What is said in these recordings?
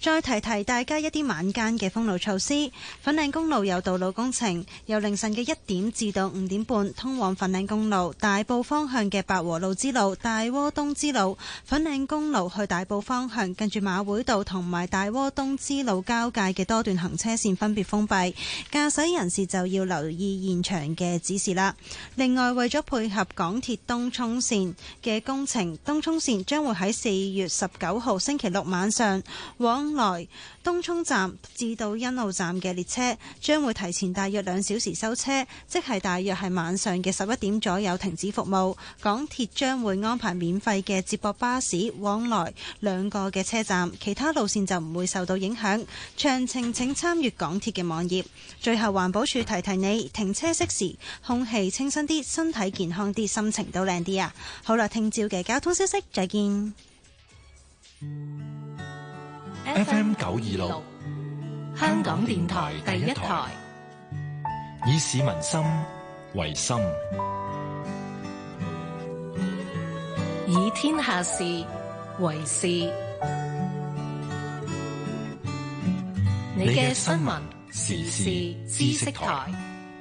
再提提大家一啲晚間嘅封路措施。粉嶺公路有道路工程，由凌晨嘅1點至到5點半，通往粉嶺公路大埔方向嘅百和路支路、大窩東支路、粉嶺公路去大埔方向，近住馬會道同埋大窩東支路交界嘅多段行車線分別封閉，駕駛人士就要留意現場嘅指示啦。另外，為咗配合港鐵東涌線嘅工程，東涌線將會喺4月19號星期六晚上往來東涌站至到欣澳站嘅列車將會提前大約2小時收車，即係大約係晚上嘅11點左右停止服務。港鐵將會安排免費嘅接駁巴士往來2個嘅車站，其他路線就唔會受到影響。詳情請參閱港鐵嘅網頁。最後，環保署提提你，停車熄時，空氣清新啲，身體健康啲，心情都靚啲啊！好啦，聽朝嘅交通消息，再見。 FM 926，香港電台第一台，以市民心為心， 以天下事為事。你嘅新聞時事知識台。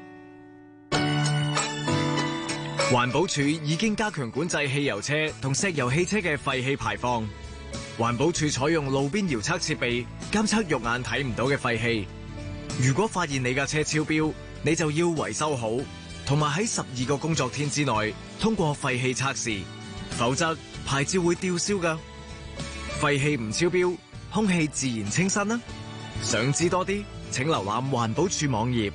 環保署已經加強管制汽油車同石油汽車嘅廢氣排放。環保署採用路邊遙測設備監測肉眼睇唔到嘅廢氣。如果發現你架車超標，你就要維修好，同埋喺12個工作天之內通過廢氣測試，否則牌照會吊銷㗎。廢氣唔超標，空氣自然清新啦。想知多啲，請瀏覽環保署網頁。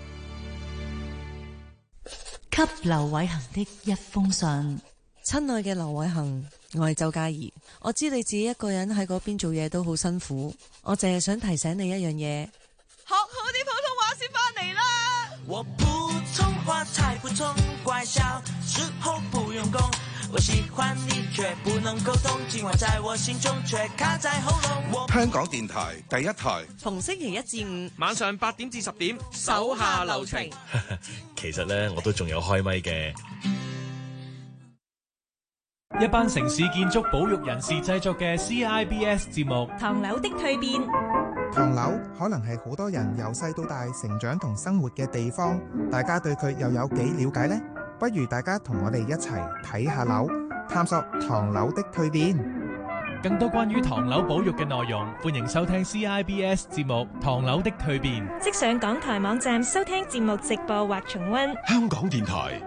給劉偉恒的一封信。 親愛嘅劉偉恒，我係周嘉怡。我知你自己一個人喺嗰邊做嘢都好辛苦，我淨係想提醒你一樣嘢， 學好啲普通話先翻嚟啦。 我普通話太普通，怪小時候不用功，我喜歡你卻不能溝通，今晚在我心中卻卡在喉嚨。 香港電台第一台， 逢星期1至5 晚上8點至10點，手下留情。 其實呢，我都仲有開咪嘅。 一班城市建築保育人士製作嘅 CIBS 節目《 唐樓的蛻變》。 唐樓可能係好多人由細到大成長同生活嘅地方，大家對佢又有幾了解呢？不如大家同我哋一齊睇下樓，探索唐樓的蛻變。 更多關於唐樓保育嘅內容，歡迎收聽 CIBS 節目《唐樓的蛻變》， 即上港台網站收聽節目直播或重溫。 香港電台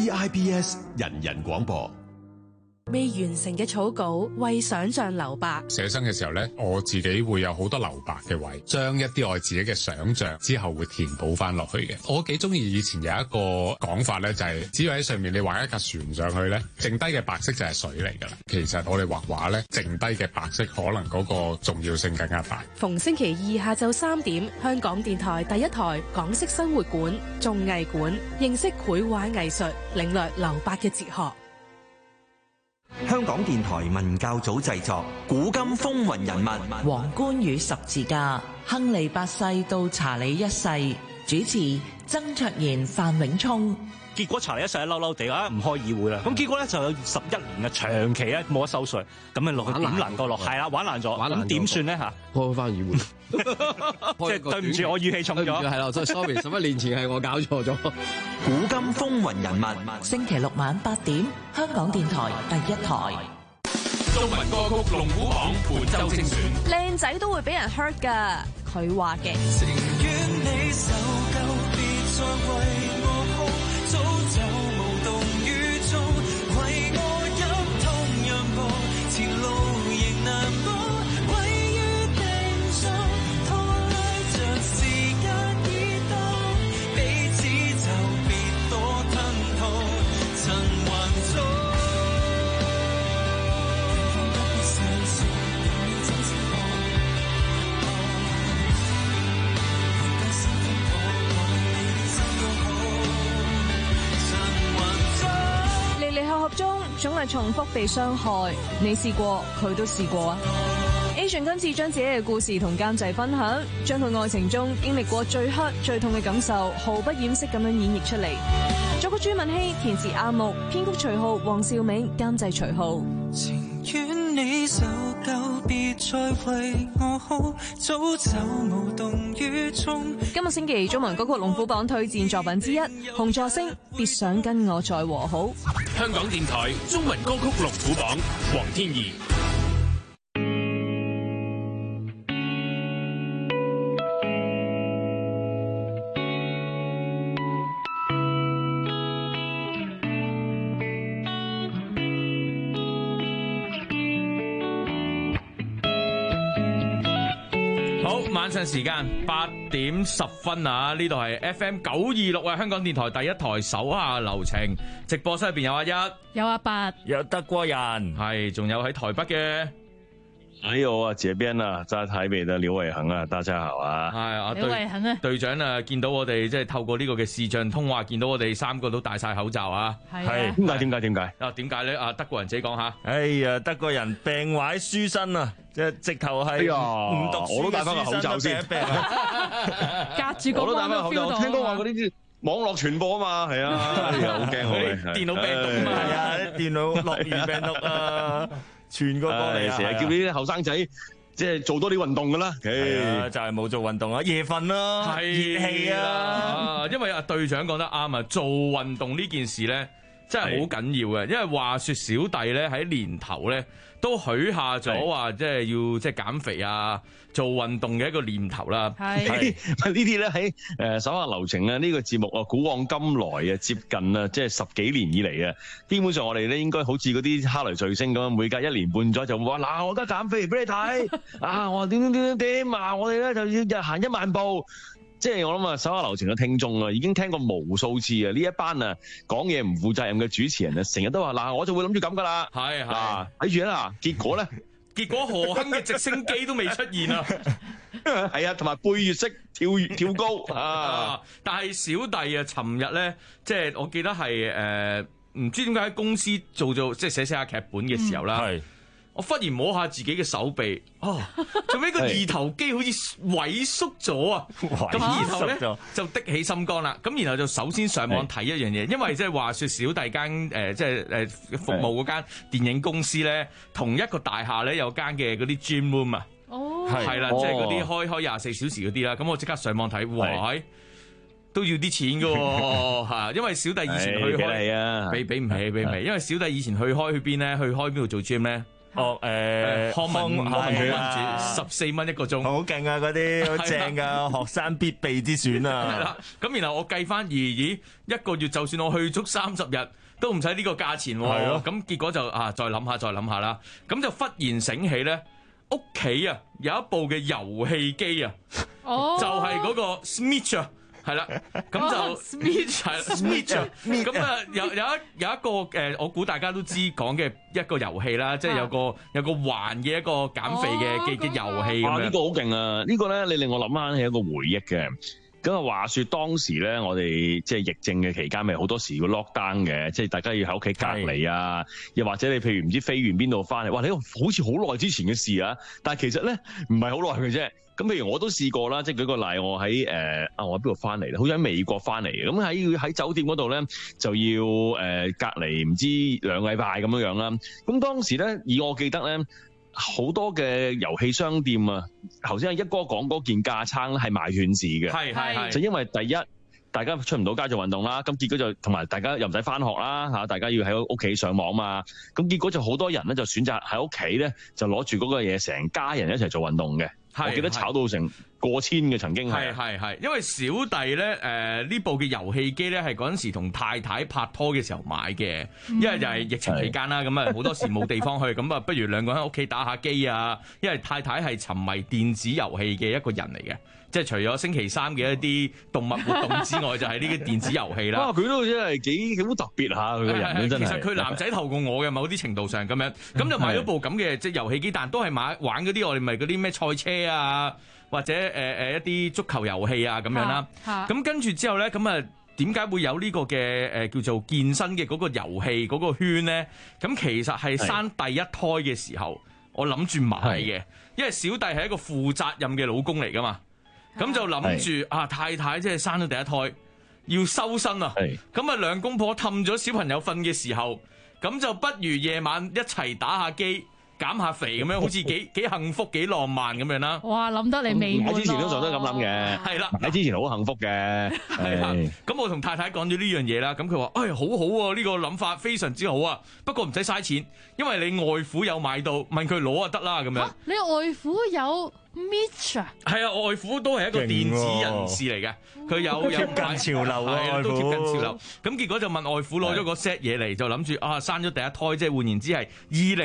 CIBS 人人廣播。 未完成嘅草稿為想像留白。 寫生嘅時候呢，我自己會有好多留白嘅位，將一啲我自己嘅想像之後會填補翻落去嘅。我幾中意以前有一個講法呢，就係只要喺上面你畫一架船上去呢，剩低嘅白色就係水嚟㗎啦。其實我哋畫畫呢，剩低嘅白色可能嗰個重要性更加大。 逢星期二下晝3點，香港電台第一台港式生活館綜藝館，認識繪畫藝術，領略留白嘅哲學。 香港電台文教組製作《古今風雲人物》， 皇冠與十字架，亨利八世到查理一世，主持曾卓賢、范永聰。 結果查理一世嬲嬲地啊，唔開議會啦。咁結果咧就有11年嘅長期咧冇得收稅，咁咪落去點能夠落？係啦，玩爛咗，咁點算咧嚇？ 開翻議會， 即係對唔住，我語氣重咗。 係啦，所以 sorry， 11年前係我搞錯咗。 古今風雲人物， 星期六晚8點，香港電台第一台。 中文歌曲龍虎榜本周精選， 靚仔都會俾人 hurt 㗎，佢話嘅。 情願你受夠，別再為我哭，早就無動於衷，為我一同讓步，前路仍難保，位於定數，拖拉着時間已到，彼此就別多吞吐，曾還早。 離離合合中總係重複被傷害，你試過，佢都試過啊。Asian 今次將自己嘅故事同監製分享，將佢愛情中經歷過最黑最痛嘅感受毫不掩飾咁樣演繹出嚟。作曲朱敏希，填詞阿木，編曲徐浩、黃兆銘，監製徐浩。 情願你受夠，別再為我好，早走無動於衷。 今個星期中文歌曲龍虎榜推薦作品之一，洪助星《別想跟我再和好》。 香港電台中文歌曲龍虎榜，黃天怡。 晚上時間8:10啊！呢度係 FM 926啊，香港電台第一台手下留情直播室入邊有阿一， 有阿八， 有德國人， 係仲有喺台北嘅。 還有啊，這邊啊，在台北的劉偉恒啊，大家好啊！ 係啊， 劉偉恒啊， 隊長啊，見到我哋即係透過呢個嘅視像通話，見到我哋三個都戴晒口罩啊！ 係點解？ 啊，點解咧？啊，德國人自己講下。 哎呀，德國人病壞書生啊，即係直頭係唔讀書嘅書生，我都戴翻個口罩先， 隔住個我都戴翻個口罩。聽講話嗰啲網絡傳播啊嘛，係啊，好驚我哋電腦病毒啊嘛， 係啊，電腦諾如病毒啊！傳個過嚟啊！ 成日叫啲後生仔即係做多啲運動噶啦， 就係冇做運動啊，夜瞓啦，熱氣啊！ 因為阿隊長講得啱啊，做運動呢件事咧真係好緊要嘅，因為話說小弟咧喺年頭咧都許下咗話即係要即係減肥啊，做運動嘅一個念頭啦。 係呢啲咧喺手下留情啊呢個節目啊，古往今來啊，接近啊即係10幾年以嚟啊，基本上我哋咧應該好似嗰啲哈雷彗星咁，每隔1年半載就話嗱，我而家減肥俾你睇啊，我話點啊，我哋咧就要日行1萬步。即係我諗啊，手下留情嘅聽眾啊，已經聽過無數次啊，呢一班啊講嘢唔負責任嘅主持人啊，成日都話嗱，我就會諗住咁噶啦，係睇住啦，結果咧，何亨嘅直升機都未出現啊，係啊，同埋背月式跳高啊， 但係小弟啊，尋日咧，即係我記得係唔知點解喺公司做即係寫下劇本嘅時候啦。我忽然摸下自己嘅手臂，做咩個二頭肌好似萎縮咗啊！咁然後咧就的起心肝啦。咁然後就首先上網睇一樣嘢，因為即係話說小弟間即係服務嗰間電影公司咧，同一個大廈咧有間嘅嗰啲 gym room 啊，係啦，即係嗰啲開24小時嗰啲啦。咁我即刻上網睇，哇！都要啲錢㗎喎，嚇！因為小弟以前去開，俾唔起，因為小弟以前去邊咧？去開邊度做 gym 咧？康文署14蚊一個鐘， 好勁啊！嗰啲好正噶，學生必備之選啊！ 係啦，咁然後我計翻咦一個月就算我去足30日都唔使呢個價錢喎。係咯，咁結果就再諗下啦。咁就忽然醒起咧，屋企啊有一部嘅遊戲機啊，就係嗰個 Switch 啊。係啦，咁就 Switch 咁啊，有一個我估大家都知講嘅一個遊戲啦，即係有個環嘅一個減肥嘅遊戲咁樣。 呢個好勁啊！呢個咧，你令我諗翻起一個回憶嘅。咁啊，話說當時咧，我哋即係疫症嘅期間，咪好多時要 lock down 嘅，即係大家要喺屋企隔離啊，又或者你譬如唔知飛完邊度翻嚟，哇！你好似好耐之前嘅事啊，但係其實咧唔係好耐嘅啫。咁譬如我都試過啦，即係舉個例，我喺我喺邊度翻嚟咧？好似喺美國翻嚟嘅，咁喺酒店嗰度咧就要隔離唔知2個禮拜咁樣啦。咁當時咧，以我記得咧，好多嘅遊戲商店啊，頭先阿一哥講嗰件架撐咧係賣斷市嘅，係就因為第一大家出唔到街做運動啦，咁結果就同埋大家又唔使翻學啦嚇，大家要喺屋企上網嘛，咁結果就好多人咧就選擇喺屋企咧就攞住嗰個嘢，成家人一齊做運動嘅。我記得炒到成過千嘅，曾經係，因為小弟咧呢部嘅遊戲機咧係嗰陣時同太太拍拖嘅時候買嘅，因為就係疫情期間啦，咁啊好多時冇地方去，咁啊不如兩個人喺屋企打下機啊，因為太太係沉迷電子遊戲嘅一個人嚟嘅。即係除咗星期三嘅一啲動物活動之外，就係呢啲電子遊戲啦。哇！佢都真係幾好特別下佢個人真係。其實佢男仔頭過我嘅，某啲程度上咁樣，咁就買咗部咁嘅即係遊戲機，但都係玩嗰啲我哋咪嗰啲咩賽車啊，或者一啲足球遊戲啊咁樣啦。咁跟住之後咧，咁啊點解會有呢個嘅叫做健身嘅嗰個遊戲嗰個圈咧？咁其實係生第一胎嘅時候，我諗住買嘅，因為小弟係一個負責任嘅老公嚟噶嘛。咁就諗住太太即係生咗第一胎要收身啊，咁啊兩公婆氹咗小朋友瞓嘅時候，咁就不如夜晚一齊打下機， 減下肥咁樣，好似幾幸福幾浪漫咁樣啦。 哇，諗得你美滿買之前通常都係咁諗嘅， 係啦， 買之前好幸福嘅， 係啦。咁我同太太講咗呢樣嘢啦，咁佢話：好好喎，呢個諗法非常之好啊。不過唔使嘥錢，因為你外父有買到，問佢攞就得啦咁樣。 你外父有 Mitch 啊？ 係啊，外父都係一個電子人士嚟嘅，佢有貼近潮流啊， 都貼近潮流。咁結果就問外父攞咗個 set 嘢嚟，就諗住生咗第一胎，即係換言之係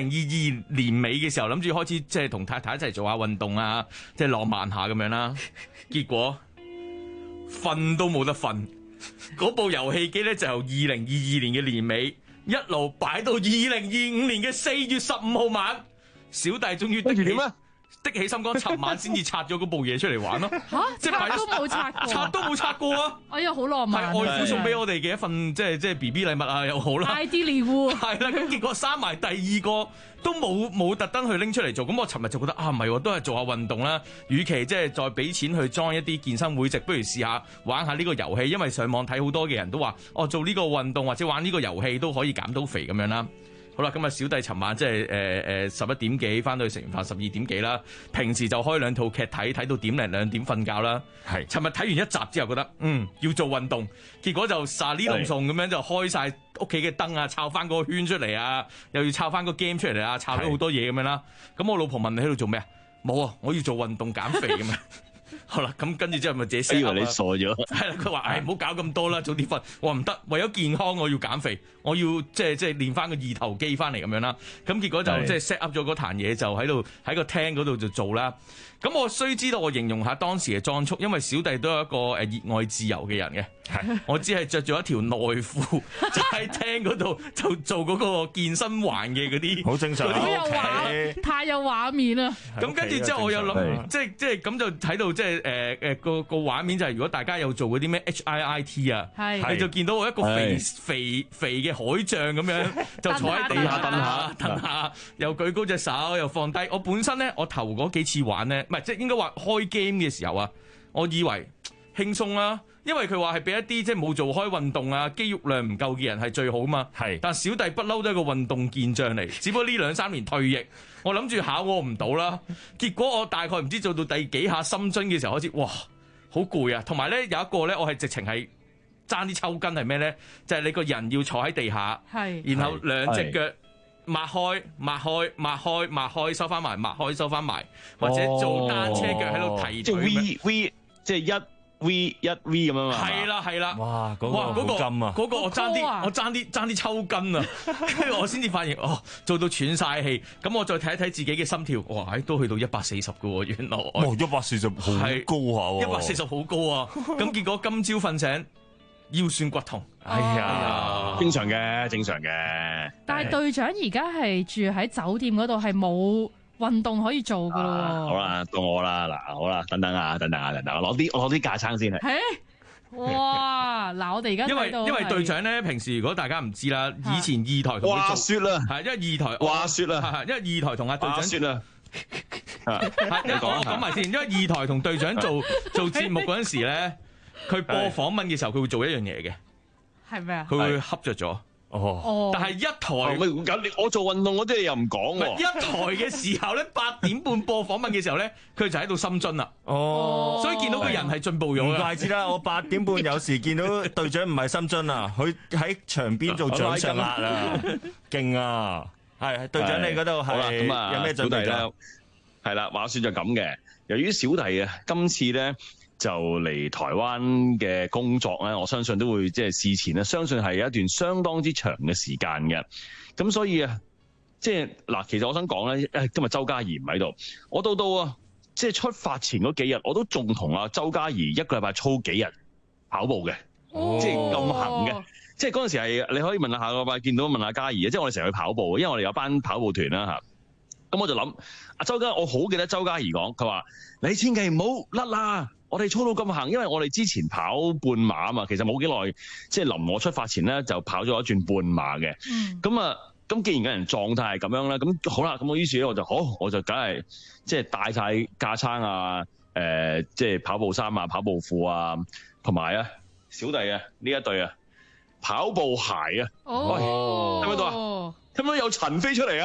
2022年尾嘅時候，諗住開始即係同太太一齊做下運動啊，即係浪漫下咁樣啦。結果瞓都冇得瞓，嗰部遊戲機咧就由2022年嘅年尾一路擺到2025年嘅4月15號晚，小弟終於的起心肝，尋晚先至拆咗嗰部嘢出嚟玩咯。 即係拆都冇拆過， 拆都冇拆過啊！ 哎呀，好浪漫！ 係外父送俾我哋嘅一份即係 BB 禮物啊，又好啦。 ideally 喎， 係啦，咁結果生埋第二個都冇特登去拎出嚟做。咁我尋日就覺得唔係喎，都係做下運動啦。與其即係再俾錢去裝一啲健身會籍，不如試下玩下呢個遊戲。因為上網睇好多嘅人都話，做呢個運動或者玩呢個遊戲都可以減到肥咁樣啦。好啦，今日小弟尋晚即係11點幾翻到去食完飯12點幾啦。平時就開2套劇睇到1點零2點瞓覺啦。係，尋日睇完一集之後覺得要做運動，結果就撒呢龍送咁樣就開晒屋企嘅燈啊，抄翻個圈出嚟啊，又要抄翻個 game 出嚟啊，抄咗好多嘢咁樣啦。咁我老婆問你喺度做咩啊？冇啊，我要做運動減肥咁樣。好啦，咁跟住之後咪自己 set up 以為你傻咗。 係啦，佢話唔好搞咁多啦，早啲瞓。我話唔得，為咗健康我要減肥，我要即係練翻個二頭肌翻嚟咁樣啦。咁結果就即係 set up 咗嗰壇嘢，就喺個廳嗰度就做啦。咁我須知道我形容下當時嘅裝束，因為小弟都係一個熱愛自由嘅人嘅。係，我只係着咗一條內褲，就喺廳嗰度就做嗰個健身環嘅嗰啲， 好正常。 好有畫，太有畫面啦。 咁跟住之後我又諗，即係咁就睇到即係個畫面就係如果大家有做嗰啲咩 HIIT 啊，你就見到我一個肥嘅海象咁樣，就坐喺地下蹬下，又舉高隻手又放低。我本身咧，我頭嗰幾次玩咧，唔係即係應該話開 game 嘅時候啊，我以為輕鬆啦。因為佢話係俾一啲即係冇做開運動啊、肌肉量唔夠嘅人係最好嘛。係，但小弟不嬲都係個運動健將嚟，只不過呢2-3年退役，我諗住考我唔到啦。結果我大概唔知做到第幾下深蹲嘅時候開始，哇，好攰啊！同埋咧有一個咧，我係直情係爭啲抽筋係咩咧？就係你個人要坐喺地下，然後兩隻腳擘開、擘開、擘開、擘開，收翻埋、擘開收翻埋，或者做單車腳喺度提腿。 即係 V 即係1 V 咁樣嘛， 係啦， 哇嗰個筋啊， 嗰個我爭啲抽筋啊，跟住我先至發現做到喘晒氣，咁我再睇一睇自己嘅心跳，哇，都去到140嘅喎，原來 140好高下喎 ，140好高啊，咁結果今朝瞓醒腰酸骨痛， 哎呀， 正常嘅。 但係隊長而家係住喺酒店嗰度，係冇運動可以做噶咯。 好啦，到我啦，嗱，好啦，等等，我攞啲架撐先係。 哇！嗱，我哋而家因為隊長咧，平時如果大家唔知啦，以前2台同佢做話説啦， 係因為2台話説啦， 因為2台同阿隊長説啦。 我講埋先，因為2台同隊長做節目嗰陣時咧，佢播訪問嘅時候，佢會做一樣嘢嘅， 係咩啊？ 佢會瞌着咗。但係一台我做運動嗰啲嘢又唔講喎。 一台嘅時候咧，8點半播訪問嘅時候咧，佢就喺度深蹲啦。所以見到個人係進步咗。 唔怪之啦，我8點半有時見到隊長唔係深蹲啊，佢喺牆邊做掌上壓啊，勁啊！係隊長，你嗰度係有咩準備咧？ 係啦，話說就咁嘅。由於小弟啊，今次咧就嚟台灣嘅工作咧，我相信都會即係事前咧，相信係有一段相當之長嘅時間嘅。咁所以啊，即係嗱，其實我想講咧，今日周嘉怡唔喺度，我到啊，即係出發前嗰幾日，我都仲同阿周嘉怡一個禮拜操幾日跑步嘅，即係咁行嘅。即係嗰陣時係你可以問下個禮拜見到問下嘉怡，即係我哋成日去跑步，因為我哋有班跑步團啦嚇。咁我就諗阿周嘉，我好記得周嘉怡講，佢話你千祈唔好甩啦。我哋操到咁行，因為我哋之前跑半馬啊嘛，其實冇幾耐，即係臨我出發前咧就跑咗一轉半馬嘅。咁既然個人狀態係咁樣咧，咁好啦，咁我於是咧我就梗係即係帶晒架撐啊，即係跑步衫啊、跑步褲啊，同埋啊小弟啊呢一對啊跑步鞋啊。喂，睇唔睇到啊？睇唔睇到有塵飛出嚟啊？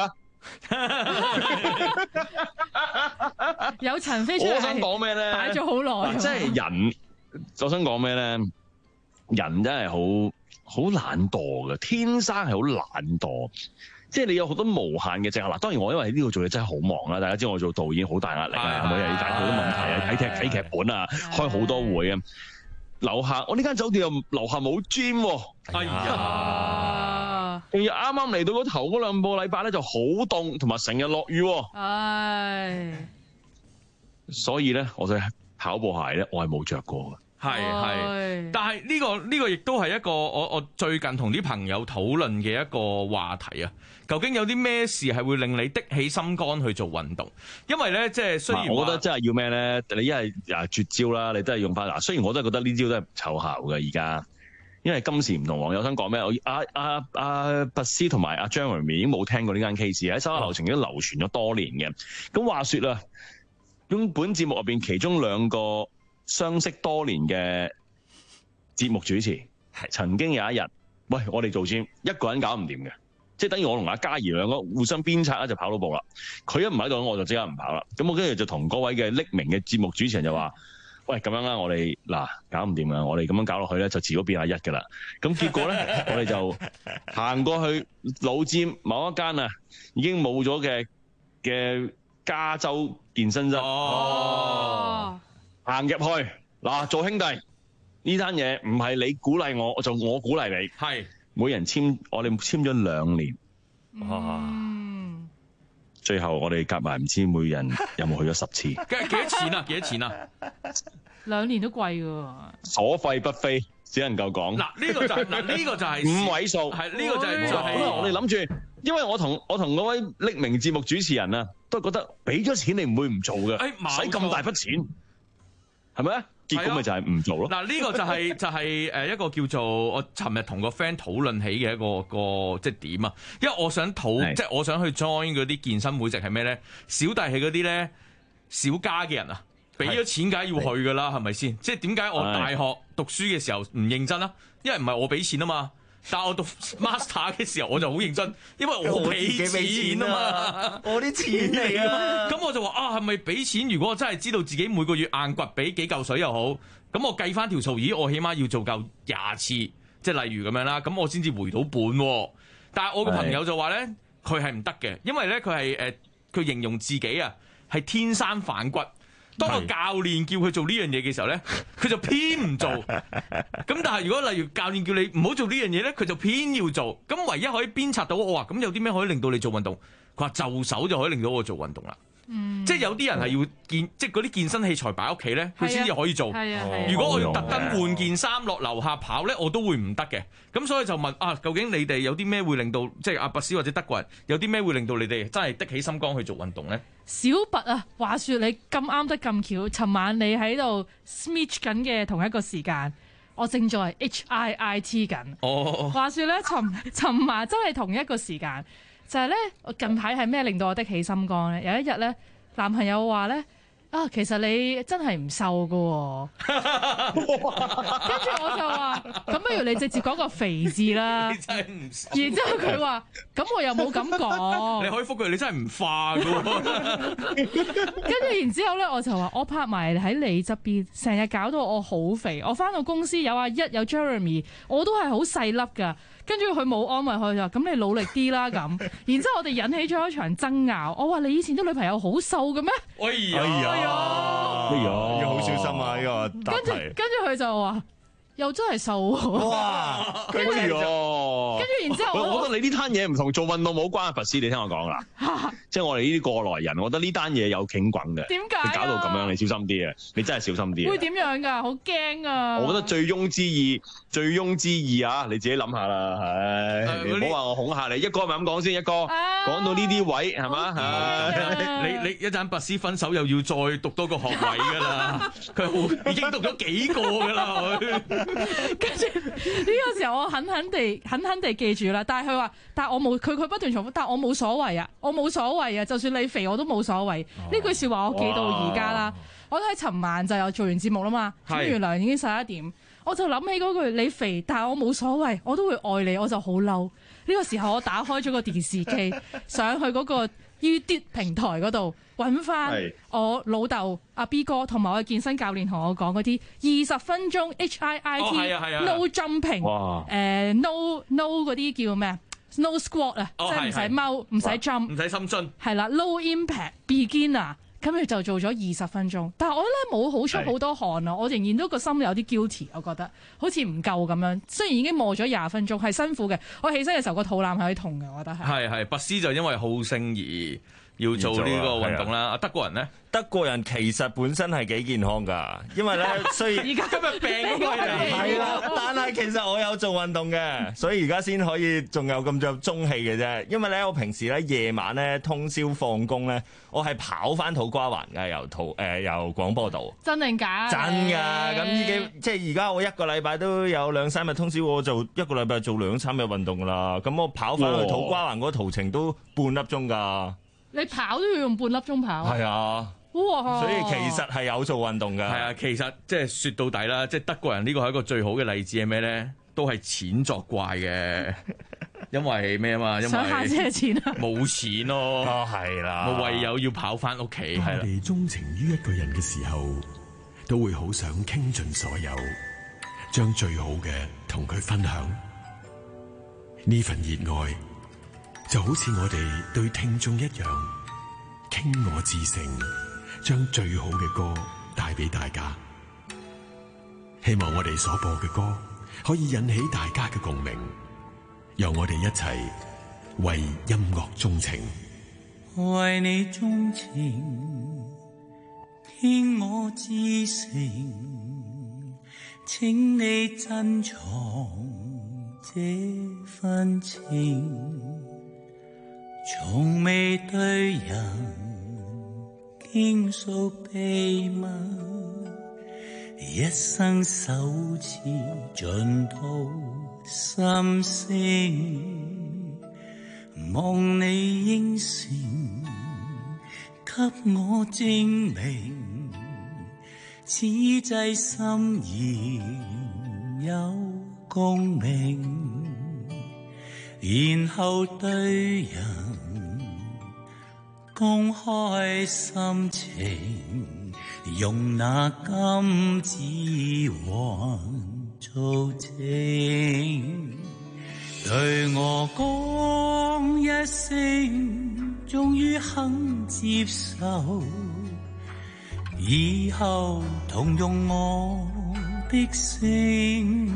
有陳飛出嚟， 我想講咩咧？ 擺咗好耐。 即係人，我想講咩咧？人真係好懶惰嘅，天生係好懶惰。即係你有好多無限嘅藉口。嗱，當然我因為喺呢度做嘢真係好忙啦。大家知我做導演好大壓力啊，係咪？又要解決好多問題啊，睇劇本啊，開好多會啊。樓下我呢間酒店又樓下冇 gym 喎， 哎呀！ 仲要啱啱嚟到嗰頭嗰兩個禮拜咧就好凍，同埋成日落雨喎。 唉， 所以咧，我對跑步鞋咧，我係冇着過嘅。 係，但係呢個亦都係一個我最近同啲朋友討論嘅一個話題啊。究竟有啲咩事係會令你的起心肝去做運動？因為咧，即係雖然我覺得真係要咩咧？你一係絕招啦，你都係用翻嗱。雖然我都係覺得呢招都係唔奏效嘅而家，因為今時唔同往。我想講咩？阿拔斯同埋阿 Jeremy 已經冇聽過呢間 case 喺手下留情已經流傳咗多年嘅。咁話說啦，咁本節目入邊其中兩個相識多年嘅節目主持，曾經有一日，喂，我哋做 gym 一個人搞唔掂嘅。即係等於我同阿嘉怡兩個互相鞭策就跑到步啦。佢一唔喺度，我就即刻唔跑啦。咁我跟住就同嗰位嘅匿名嘅節目主持人就話：喂，咁樣啦，我哋嗱搞唔掂啊！我哋咁樣搞落去咧，就遲早變阿一㗎啦。咁結果咧，我哋就行過去老尖某一間啊已經冇咗嘅加州健身室。行入去嗱，做兄弟呢單嘢唔係你鼓勵我，就我鼓勵你。 係。 每人我哋簽咗2年，最後我哋夾埋唔知每人有冇去咗10次。 幾多錢啊？幾多錢啊 ？2年都貴㗎。 所費不菲，只能夠講。 呢個就係 5位數。 係呢個就係我哋諗住，因為我同嗰位匿名節目主持人啊，都覺得俾咗錢你唔會唔做嘅，使咁大筆錢，係咪啊？結果咪就係唔做咯。 嗱，呢個就係一個叫做我尋日同個 friend 討論起嘅一個即係點啊？因為我想即係我想去 join 嗰啲健身會，就係咩咧？小弟係嗰啲咧小家嘅人啊，俾咗錢梗係要去噶啦，係咪先？即係點解我大學讀書嘅時候唔認真啊？因為唔係我俾錢啊嘛。但係我讀 master 嘅時候我就好認真，因為我俾錢啊嘛， 我啲錢嚟啊。 咁我就話係咪俾錢？如果我真係知道自己每個月硬掘俾幾嚿水又好，咁我計翻條數，咦，我起碼要做夠20次，即係例如咁樣啦，咁我先至回到本。但係我個朋友就話咧，佢係唔得嘅，因為咧佢係佢形容自己啊係天生反骨。當個教練叫佢做呢樣嘢嘅時候咧，佢就偏唔做。咁但係如果例如教練叫你唔好做呢樣嘢咧，佢就偏要做。咁唯一可以鞭策到我話，咁有啲咩可以令到你做運動？佢話就手就可以令到我做運動啦。即係有啲人係要即係嗰啲健身器材擺屋企咧，佢先至可以做。如果我要特登換件衫落樓下跑咧，我都會唔得嘅。咁所以就問究竟你哋有啲咩會令到即係阿拔斯或者德國人有啲咩會令到你哋真係的起心肝去做運動咧？ 小拔啊，話說你咁啱得咁巧，尋晚你喺度 Smith 緊嘅同一個時間，我正在 HIIT 緊。話說咧，尋晚真係同一個時間。就係咧，我近排係咩令到我的起心肝咧？有一日咧，男朋友話咧，其實你真係唔瘦噶喎。跟住我就話，咁不如你直接講個肥字啦。 你真係唔瘦。 然之後佢話，咁我又冇咁講。 你可以覆佢，你真係唔化噶喎。 跟住然之後咧，我就話，我拍埋喺你側邊，成日搞到我好肥。我翻到公司有阿一有 Jeremy， 我都係好細粒噶。跟住佢冇安慰佢就話：咁你努力啲啦咁。然之後我哋引起咗一場爭拗。我話：你以前啲女朋友好瘦嘅咩？ 哎呀， 要好小心啊！呢個答題。 跟住佢就話：又真係瘦喎。 哇！跟住然之後， 我覺得你呢單嘢唔同做運動冇關啊，佛斯，你聽我講啦。即係我哋呢啲過來人，我覺得呢單嘢有傾滾嘅。 點解？ 你搞到咁樣，你小心啲啊！你真係小心啲。 會點樣㗎？好驚啊！ 我覺得醉翁之意啊！你自己諗下啦，係你唔好話我恐嚇你。一哥咪咁講先，一哥講到呢啲位係嘛？ 你一陣拔斯分手又要再讀多個學位㗎啦，佢已經讀咗幾個㗎啦佢。 跟住呢個時候我狠狠地記住啦。但係佢話，但係我冇佢不斷重複，但係我冇所謂啊，我冇所謂啊，就算你肥我都冇所謂。呢句説話我記到而家啦。 我喺尋晚就有做完節目啦嘛，沖完涼已經11點，我就諗起嗰句你肥，但係我冇所謂，我都會愛你，我就好嬲。呢個時候我打開咗個電視機，上去嗰個 YouTube 平台嗰度揾翻我老豆阿 B 哥同埋我嘅健身教練同我講嗰啲20分鐘 HIIT no jumping no 嗰啲叫咩？No squat 啊，即係唔使踎，唔使 jump， 唔使深蹲， 係啦 ，low impact beginner， 咁佢就做咗20分鐘。但係我咧冇好出好多汗啊，我仍然都個心有啲 guilty， 我覺得好似唔夠咁樣。雖然已經磨咗20分鐘，係辛苦嘅。我起身嘅時候個肚腩係痛嘅，我覺得係。係拔絲就因為好勝而要做呢個運動啦。德國人咧？ 德國人其實本身係幾健康㗎，因為咧，所以而家今日病嗰個人係啦，但係其實我有做運動嘅，所以而家先可以仲有咁多中氣嘅啫。因為咧，我平時咧夜晚咧通宵放工咧，我係跑翻土瓜灣嘅，由廣播道。 真定假？ 真㗎，咁已經即係而家我一個禮拜都有2-3日通宵，我就一個禮拜做2-3日運動㗎啦。咁我跑翻去土瓜灣嗰個途程都半粒鐘㗎。 你跑都要用半粒鐘跑？ 係啊。 哇！ 所以其實係有做運動㗎。 係啊，其實即係說到底啦，即係德國人呢個係一個最好嘅例子係咩咧？都係錢作怪嘅，因為咩啊嘛？因為想慳些錢啊！ 冇錢咯。 哦，係啦。 我唯有要跑翻屋企。係啦。 我哋鍾情於一個人嘅時候，都會好想傾盡所有，將最好嘅同佢分享。呢份熱愛就好似我哋對聽眾一樣，傾我至誠。將最好嘅歌帶俾大家，希望我哋所播嘅歌可以引起大家嘅共鳴，讓我哋一齊為音樂鍾情。 為你鍾情，傾我至誠，請你珍藏這份情，從未對人傾訴秘密，一生首次盡吐心聲，望你應承給我證明，此際心意有共鳴，然後對人公開心情，用那金指環做證，對我講一聲，終於肯接受，以後同用我的姓，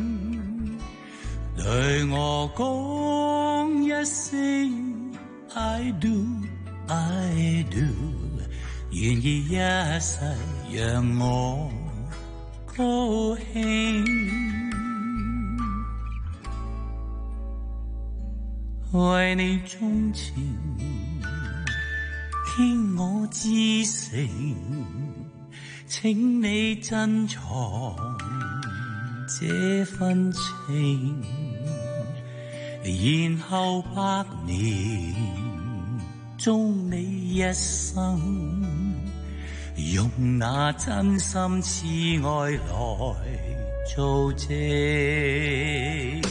對我講一聲 I do，I do， 願意一世讓我高興，為你鍾情，傾我至誠，請你珍藏這份情，然後百年終你一生，用那真心痴愛來做證。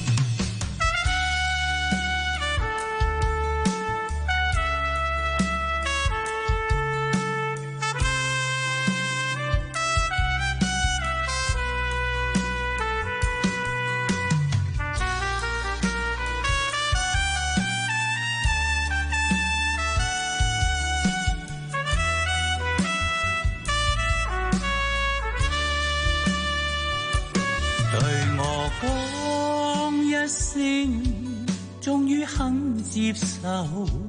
終於肯接受，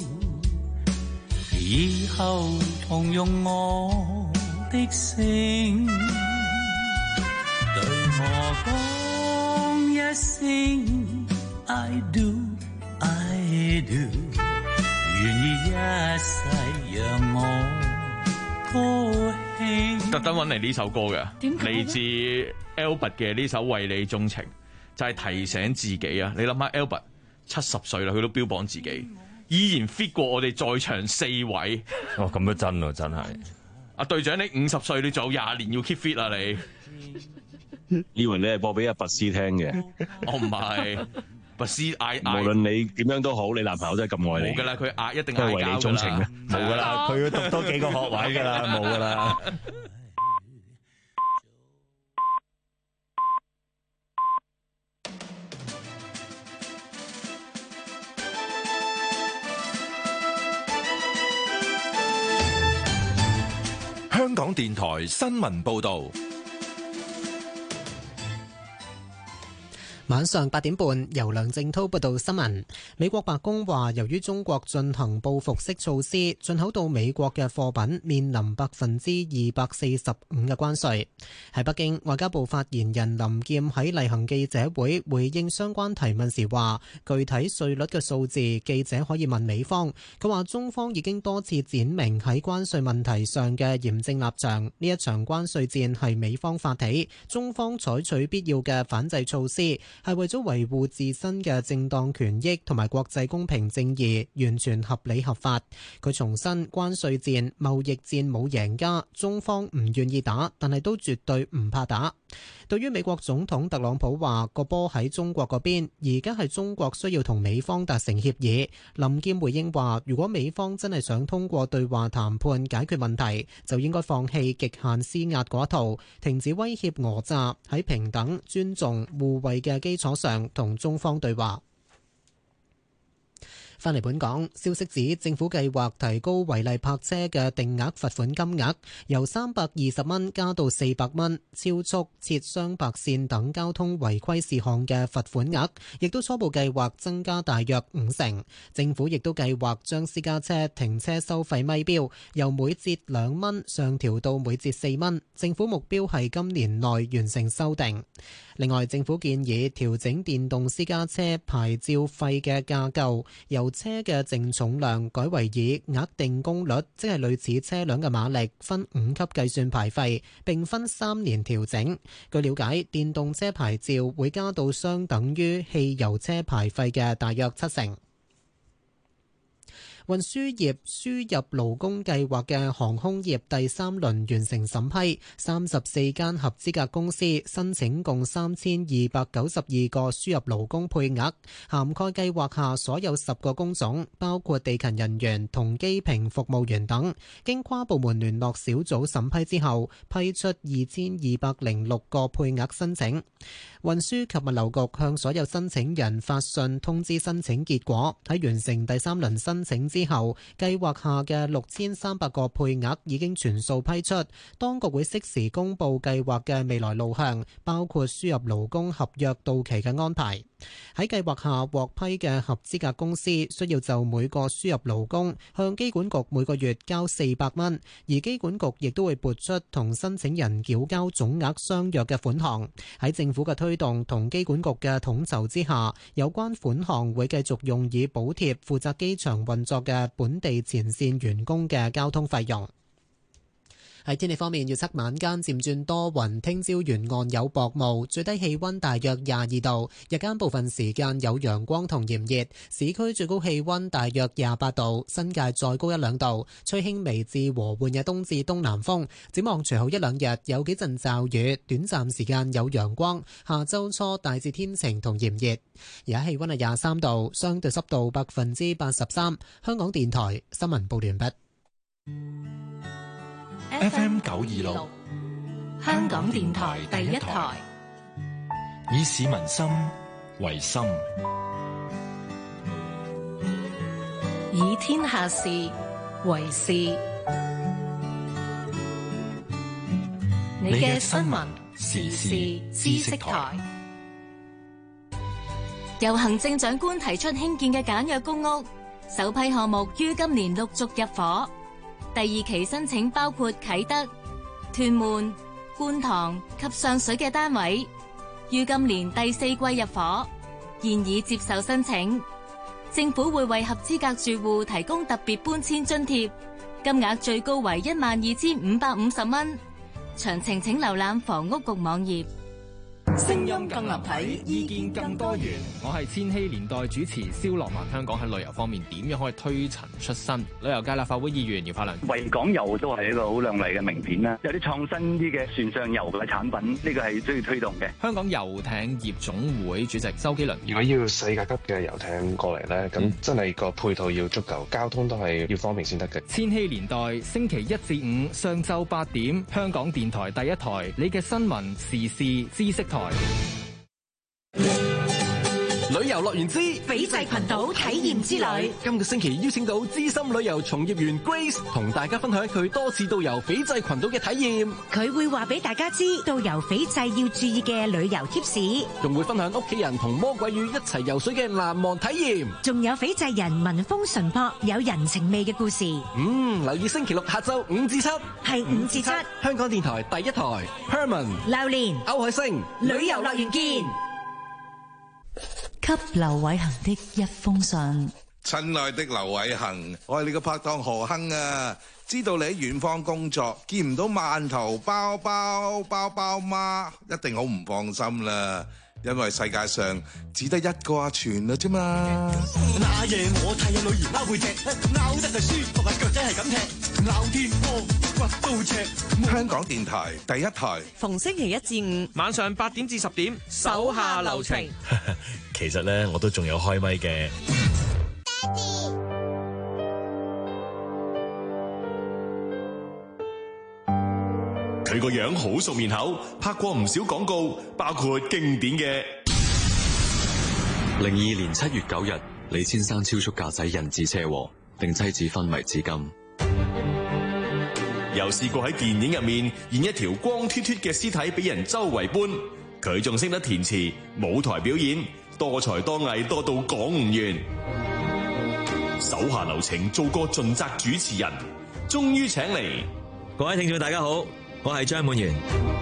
以後同用我的姓，對我講一聲 I do，I do， 願意一世讓我高興。 特登揾嚟呢首歌嘅，嚟自 Albert 嘅呢首《為你鍾情》，就係提醒自己啊！你諗下 Albert 70歲啦，佢都標榜自己依然 fit 過我哋在場4位。 哦，咁都真啊，真係。 阿隊長，你50歲，你仲有20年要 keep fit 啊！你以為你係播俾阿拔斯聽嘅？ 我唔係，拔斯嗌， 無論你點樣都好，你男朋友都係咁愛你。 冇噶啦，佢嗌一定係為你嗌交鍾情嘅， 冇噶啦，佢要讀多幾個學位噶啦，冇噶啦。 香港電台新聞報道。 晚上8點半，由梁正滔報道新聞。美國白宮話，由於中國進行報復式措施，進口到美國嘅貨品面臨245%嘅關稅。喺北京，外交部發言人林劍喺例行記者會回應相關提問時話，具體稅率嘅數字，記者可以問美方。佢話中方已經多次展明喺關稅問題上嘅嚴正立場，呢一場關稅戰係美方發起，中方採取必要嘅反制措施，係為咗維護自身嘅正當權益同埋國際公平正義，完全合理合法。佢重申關稅戰、貿易戰冇贏家，中方唔願意打，但係都絕對唔怕打。對於美國總統特朗普話個波喺中國嗰邊，而家係中國需要同美方達成協議，林劍回應話，如果美方真係想通過對話談判解決問題，就應該放棄極限施壓嗰一套，停止威脅訛詐，喺平等、尊重、互惠嘅基礎上同中方對話。返嚟本港，消息指政府計劃提高違例泊車嘅定額罰款金額，由320蚊加到400蚊，超速、切雙白線等交通違規事項嘅罰款額，亦都初步計劃增加大約50%。政府亦都計劃將私家車停車收費咪標由每節2蚊上調到每節4蚊。政府目標係今年內完成修訂。另外，政府建議調整電動私家車牌照費嘅架構，由車嘅淨重量改為以額定功率，即係類似車輛嘅馬力，分5級計算牌費，並分3年調整。據了解，電動車牌照會加到相等於汽油車牌費嘅大約70%。運輸業輸入勞工計劃嘅航空業第3輪完成審批，34間合資格公司申請共3292個輸入勞工配額，涵蓋計劃下所有10個工種，包括地勤人員同機坪服務員等。經跨部門聯絡小組審批之後，批出2206個配額申請。運輸及物流局向所有申請人發信通知申請結果。喺完成第3輪申請之後，計劃下嘅6300個配額已經全數批出。當局會適時公布計劃嘅未來路向，包括輸入勞工合約到期嘅安排。喺計劃下獲批嘅合資格公司需要就每個輸入勞工向機管局每個月交400蚊，而機管局亦都會撥出同申請人繳交總額相若嘅款項。喺政府嘅推動同機管局嘅統籌之下，有關款項會繼續用以補貼負責機場運作嘅本地前線員工嘅交通費用。喺天氣方面，預測晚間漸轉多雲，聽朝沿岸有薄霧，最低氣溫大約22度，日間部分時間有陽光同炎熱，市區最高氣溫大約28度，新界再高1-2度，吹輕微至和緩嘅東至東南風。展望隨後1-2日有幾陣驟雨，短暫時間有陽光，下周初大致天晴同炎熱。而家氣溫係23度，相對濕度83%。香港電台新聞報完畢。 FM 926， 香港電台第一台， 以市民心為心， 以天下事為事。你嘅新聞時事知識台， 由行政長官提出興建嘅簡約公屋，首批項目於今年陸續入伙。第2期申請包括啟德、屯門、觀塘及上水嘅單位，於今年第4季入伙，現已接受申請。政府會為合資格住戶提供特別搬遷津貼，金額最高為12550蚊。詳情請瀏覽房屋局網頁。 聲音更立體，意見更多元。我係千禧年代主持蕭樂文。香港喺旅遊方面點樣可以推陳出新？旅遊界立法會議員姚柏良， 維港遊都係一個好亮麗嘅名片啦。有啲創新啲嘅船上遊嘅產品，呢個係需要推動嘅。 香港遊艇業總會主席周基倫， 如果要世界級嘅遊艇過嚟咧，咁真係個配套要足夠，交通都係要方便先得嘅。 千禧年代星期1至5上晝8點，香港電台第一台，你嘅新聞時事知識台。 旅遊樂園之斐濟群島體驗之旅， 今個星期邀請到資深旅遊從業員 Grace 同大家分享佢多次導遊斐濟群島嘅體驗。 佢會話俾大家知導遊斐濟要注意嘅旅遊貼士， 仲會分享屋企人同魔鬼魚一齊游水嘅難忘體驗。 仲有斐濟人民風淳樸、有人情味嘅故事。 留意星期六下晝5至7， 係5至7， 香港電台第一台 Herman、 榴蓮、 歐海星， 旅遊樂園見。 給劉偉恒的一封信。 親愛的劉偉恒，我係你個拍檔何亨啊！知道你喺遠方工作，見唔到饅頭包媽，一定好唔放心啦。因為世界上只得一個阿全啦啫嘛。 那夜我睇有女兒拗背脊，拗得係舒服，腳仔係咁踢，拗天波骨都赤。 香港電台第一台， 逢星期1至5 晚上8點至10點，手下留情。 其實咧，我都仲有開咪嘅。 佢個樣好熟面口，拍過唔少廣告，包括經典嘅 02年7月9日，李先生超速駕駛人質車禍，令妻子昏迷至今。 又試過喺電影入面演一條光脫脫嘅屍體俾人周圍搬，佢仲識得填詞、舞台表演，多才多藝多到講唔完。手下留情做過盡責主持人，終於請嚟各位聽眾大家好，我係張滿源。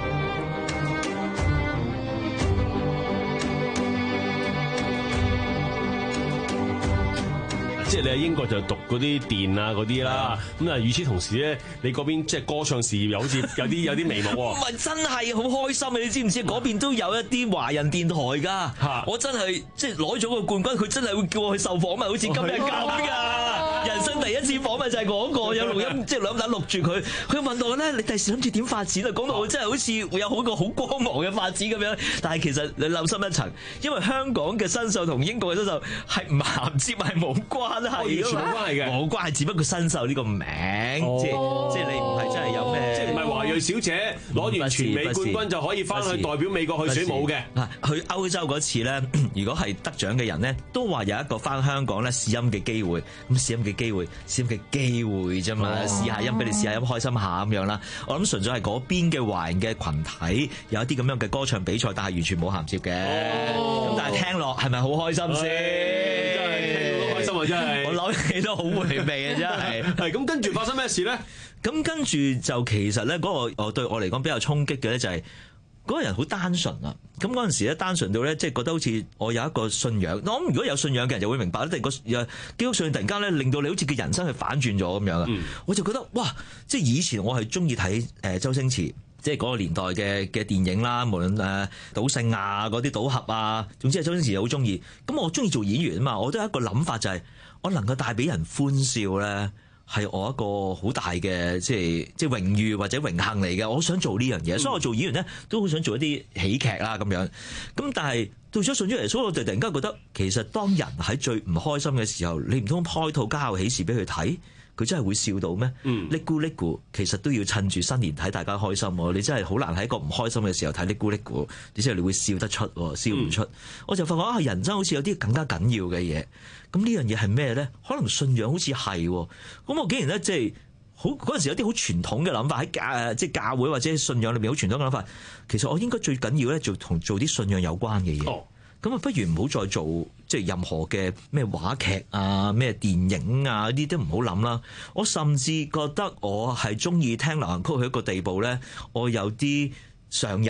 即係你喺英國就讀嗰啲電啊嗰啲啦，咁啊與此同時咧，你嗰邊即係歌唱事業又好似有啲眉目喎。 唔係真係好開心啊！你知唔知嗰邊都有一啲華人電台㗎？我真係即係攞咗個冠軍，佢真係會叫我去受訪問，好似今日咁㗎。人生第一次訪問就係嗰個有錄音，即係兩盞錄住佢。佢問我咧：你第時諗住點發展啊？講到我真係好似會有好個好光芒嘅發展咁樣。但係其實你諗深一層，因為香港嘅新秀同英國嘅新秀係唔銜接，係冇關係。完全冇關係嘅，冇關係，只不過新秀呢個名，即係你唔係真係有咩， 即係唔係華裔小姐攞完全美冠軍就可以翻去代表美國去選舞嘅。 去歐洲嗰次咧，如果係得獎嘅人咧，都話有一個翻香港咧試音嘅機會，咁試音嘅機會啫嘛，試下音俾你試下音，開心下咁樣啦。我諗純粹係嗰邊嘅華人嘅群體有一啲咁樣嘅歌唱比賽，但係完全冇銜接嘅。咁但係聽落係咪好開心先？ 開心啊！真係， 我諗起都好回味啊！真係。 係咁，跟住發生咩事咧？ 咁跟住就其實咧，嗰個對我嚟講比較衝擊嘅咧，就係嗰個人好單純啊！咁嗰陣時咧，單純到咧，即係覺得好似我有一個信仰。我諗如果有信仰嘅人就會明白咧，個基督信突然間咧，令到你好似嘅人生係反轉咗咁樣啊！我就覺得哇！即係以前我係中意睇周星馳。即係嗰個年代嘅電影啦，無論賭聖啊、嗰啲賭俠啊，總之係周星馳又好中意。咁我中意做演員啊嘛，我都有一個諗法就係，我能夠帶俾人歡笑咧，係我一個好大嘅即係榮譽或者榮幸嚟嘅。我想做呢樣嘢，所以我做演員咧都好想做一啲喜劇啦咁樣。咁但係到咗信咗耶穌，我就突然間覺得，其實當人喺最唔開心嘅時候，你唔通開套家有喜事俾佢睇？佢真係會笑到咩？嚦咕嚦咕，其實都要趁住新年睇大家開心喎。你真係好難喺一個唔開心嘅時候睇嚦咕嚦咕，你真係你會笑得出，笑唔出。我就發覺啊，人生好似有啲更加緊要嘅嘢。咁呢樣嘢係咩咧？可能信仰好似係。咁我竟然咧即係好嗰陣時有啲好傳統嘅諗法喺即係教會或者信仰裏面好傳統嘅諗法。其實我應該最緊要咧做啲信仰有關嘅嘢。咁啊，不如唔好再做即係任何嘅咩話劇啊、咩電影啊呢啲都唔好諗啦。我甚至覺得我係中意聽流行曲去一個地步咧，我有啲上癮。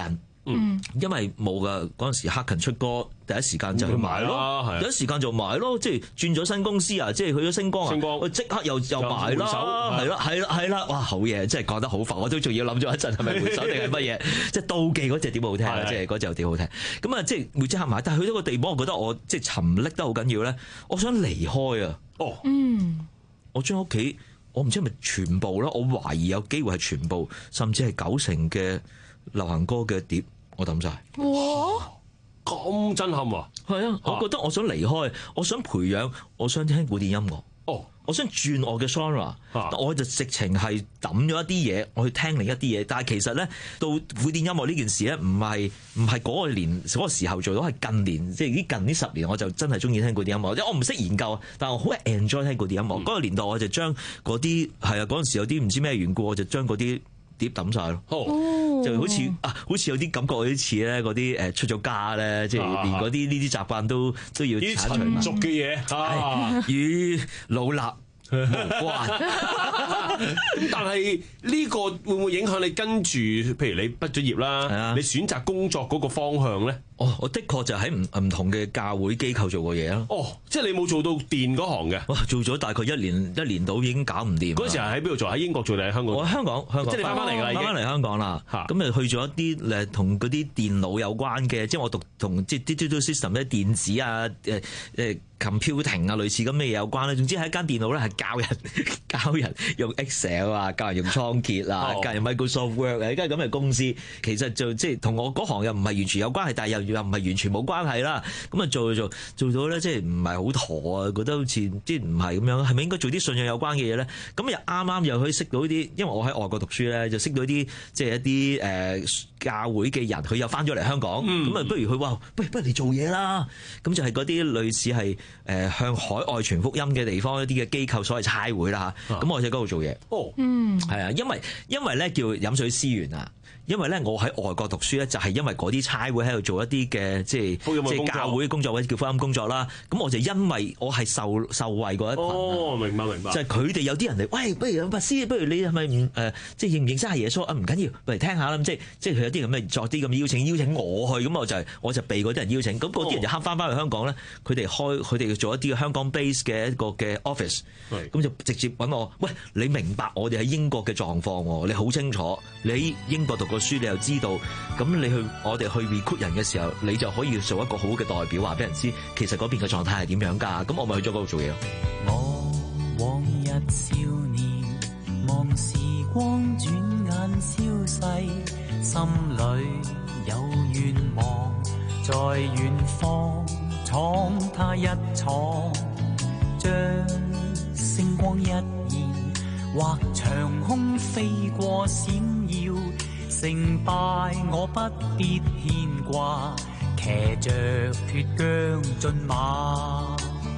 因為冇噶嗰陣時，黑勤出歌第一時間就去買咯，第一時間就買咯，即係轉咗新公司啊，即係去咗星光啊，我即刻又買啦，係啦，哇好嘢，真係講得好快，我都仲要諗咗一陣係咪回手定係乜嘢，即係妒忌嗰隻碟好聽啊，即係嗰隻碟好聽，咁啊即係會即刻買，但係去到個地步，我覺得我即係沉溺得好緊要咧，我想離開啊，我將屋企。我唔知係咪全部啦，我懷疑有機會係全部，甚至係90%嘅流行歌嘅碟，我抌晒。 哇！咁震撼啊！ 係啊，我覺得我想離開，我想培養，我想聽古典音樂。我想轉我嘅 genre，我就直情係抌咗一啲嘢，我去聽另一啲嘢。但係其實咧，到古典音樂呢件事咧，唔係嗰個年嗰個時候做到，係近年，即係近呢10年，我就真係中意聽古典音樂。即係我唔識研究，但係我好 enjoy 聽古典音樂。嗰個年代我就將嗰啲係啊，嗰陣時有啲唔知咩緣故，我就將嗰啲碟抌晒咯。就好似有啲感覺，有啲似咧嗰啲出咗家咧，即係連嗰啲呢啲習慣都要啲塵俗嘅嘢， 與老衲無關。 咁但係呢個會唔會影響你跟住？譬如你畢咗業啦，你選擇工作嗰個方向咧？ 我的確就喺唔同嘅教會機構做過嘢啦。 即係你冇做到電嗰行嘅？ 哇，做咗大概一年到已經搞唔掂。 嗰時係喺邊度做？喺英國做定喺香港？ 我喺香港， 即係你翻嚟㗎啦， 翻嚟香港啦。咁就去咗一啲同嗰啲電腦有關嘅，即係我讀同即係 digital system 咧，電子啊computing 啊，類似咁嘅嘢有關咧。總之喺間電腦咧係教人用 Excel 啊，教人用倉頡啊，教人 Microsoft Word 啊，依家咁嘅公司，其實就即係同我嗰行又唔係完全有關係，但係又唔係完全冇關係啦。咁啊做到咧，即係唔係好妥啊？覺得好似即係唔係咁樣，係咪應該做啲信仰有關嘅嘢咧？咁又啱又可以識到啲，因為我喺外國讀書咧，就識到啲即係一啲教會嘅人，佢又翻咗嚟香港，咁啊不如佢話，不如你做嘢啦。咁就係嗰啲類似係向海外傳福音嘅地方一啲嘅機構，所謂差會啦嚇。咁我喺嗰度做嘢。係啊，因為咧叫飲水思源啊。因為咧，我喺外國讀書咧，就係因為嗰啲差會喺度做一啲嘅即係教會工作或者叫福音工作啦。咁我就因為我係受惠嗰一群。 明白。 就係佢哋有啲人嚟，喂，不如牧師，不如你係咪即係認唔認識下耶穌啊？唔緊要，嚟聽下啦。即係佢有啲咁嘅作啲咁邀請我去，咁我就被嗰啲人邀請。咁嗰啲人就慳翻去香港咧，佢哋做一啲香港 base 嘅一個嘅 office。咁就直接揾我，喂，你明白我哋喺英國嘅狀況喎？你好清楚，你喺英國讀過書，你又知道，咁我哋去 recruit 人嘅時候，你就可以做一個好嘅代表，話俾人知，其實嗰邊嘅狀態係點樣㗎？咁我咪去咗嗰度做嘢咯。 我往日少年，望時光轉眼消逝，心裏有願望，在遠方闖他一闖，將星光一現，或長空飛過閃耀。成敗我不必牽掛，騎着脫韁進馬。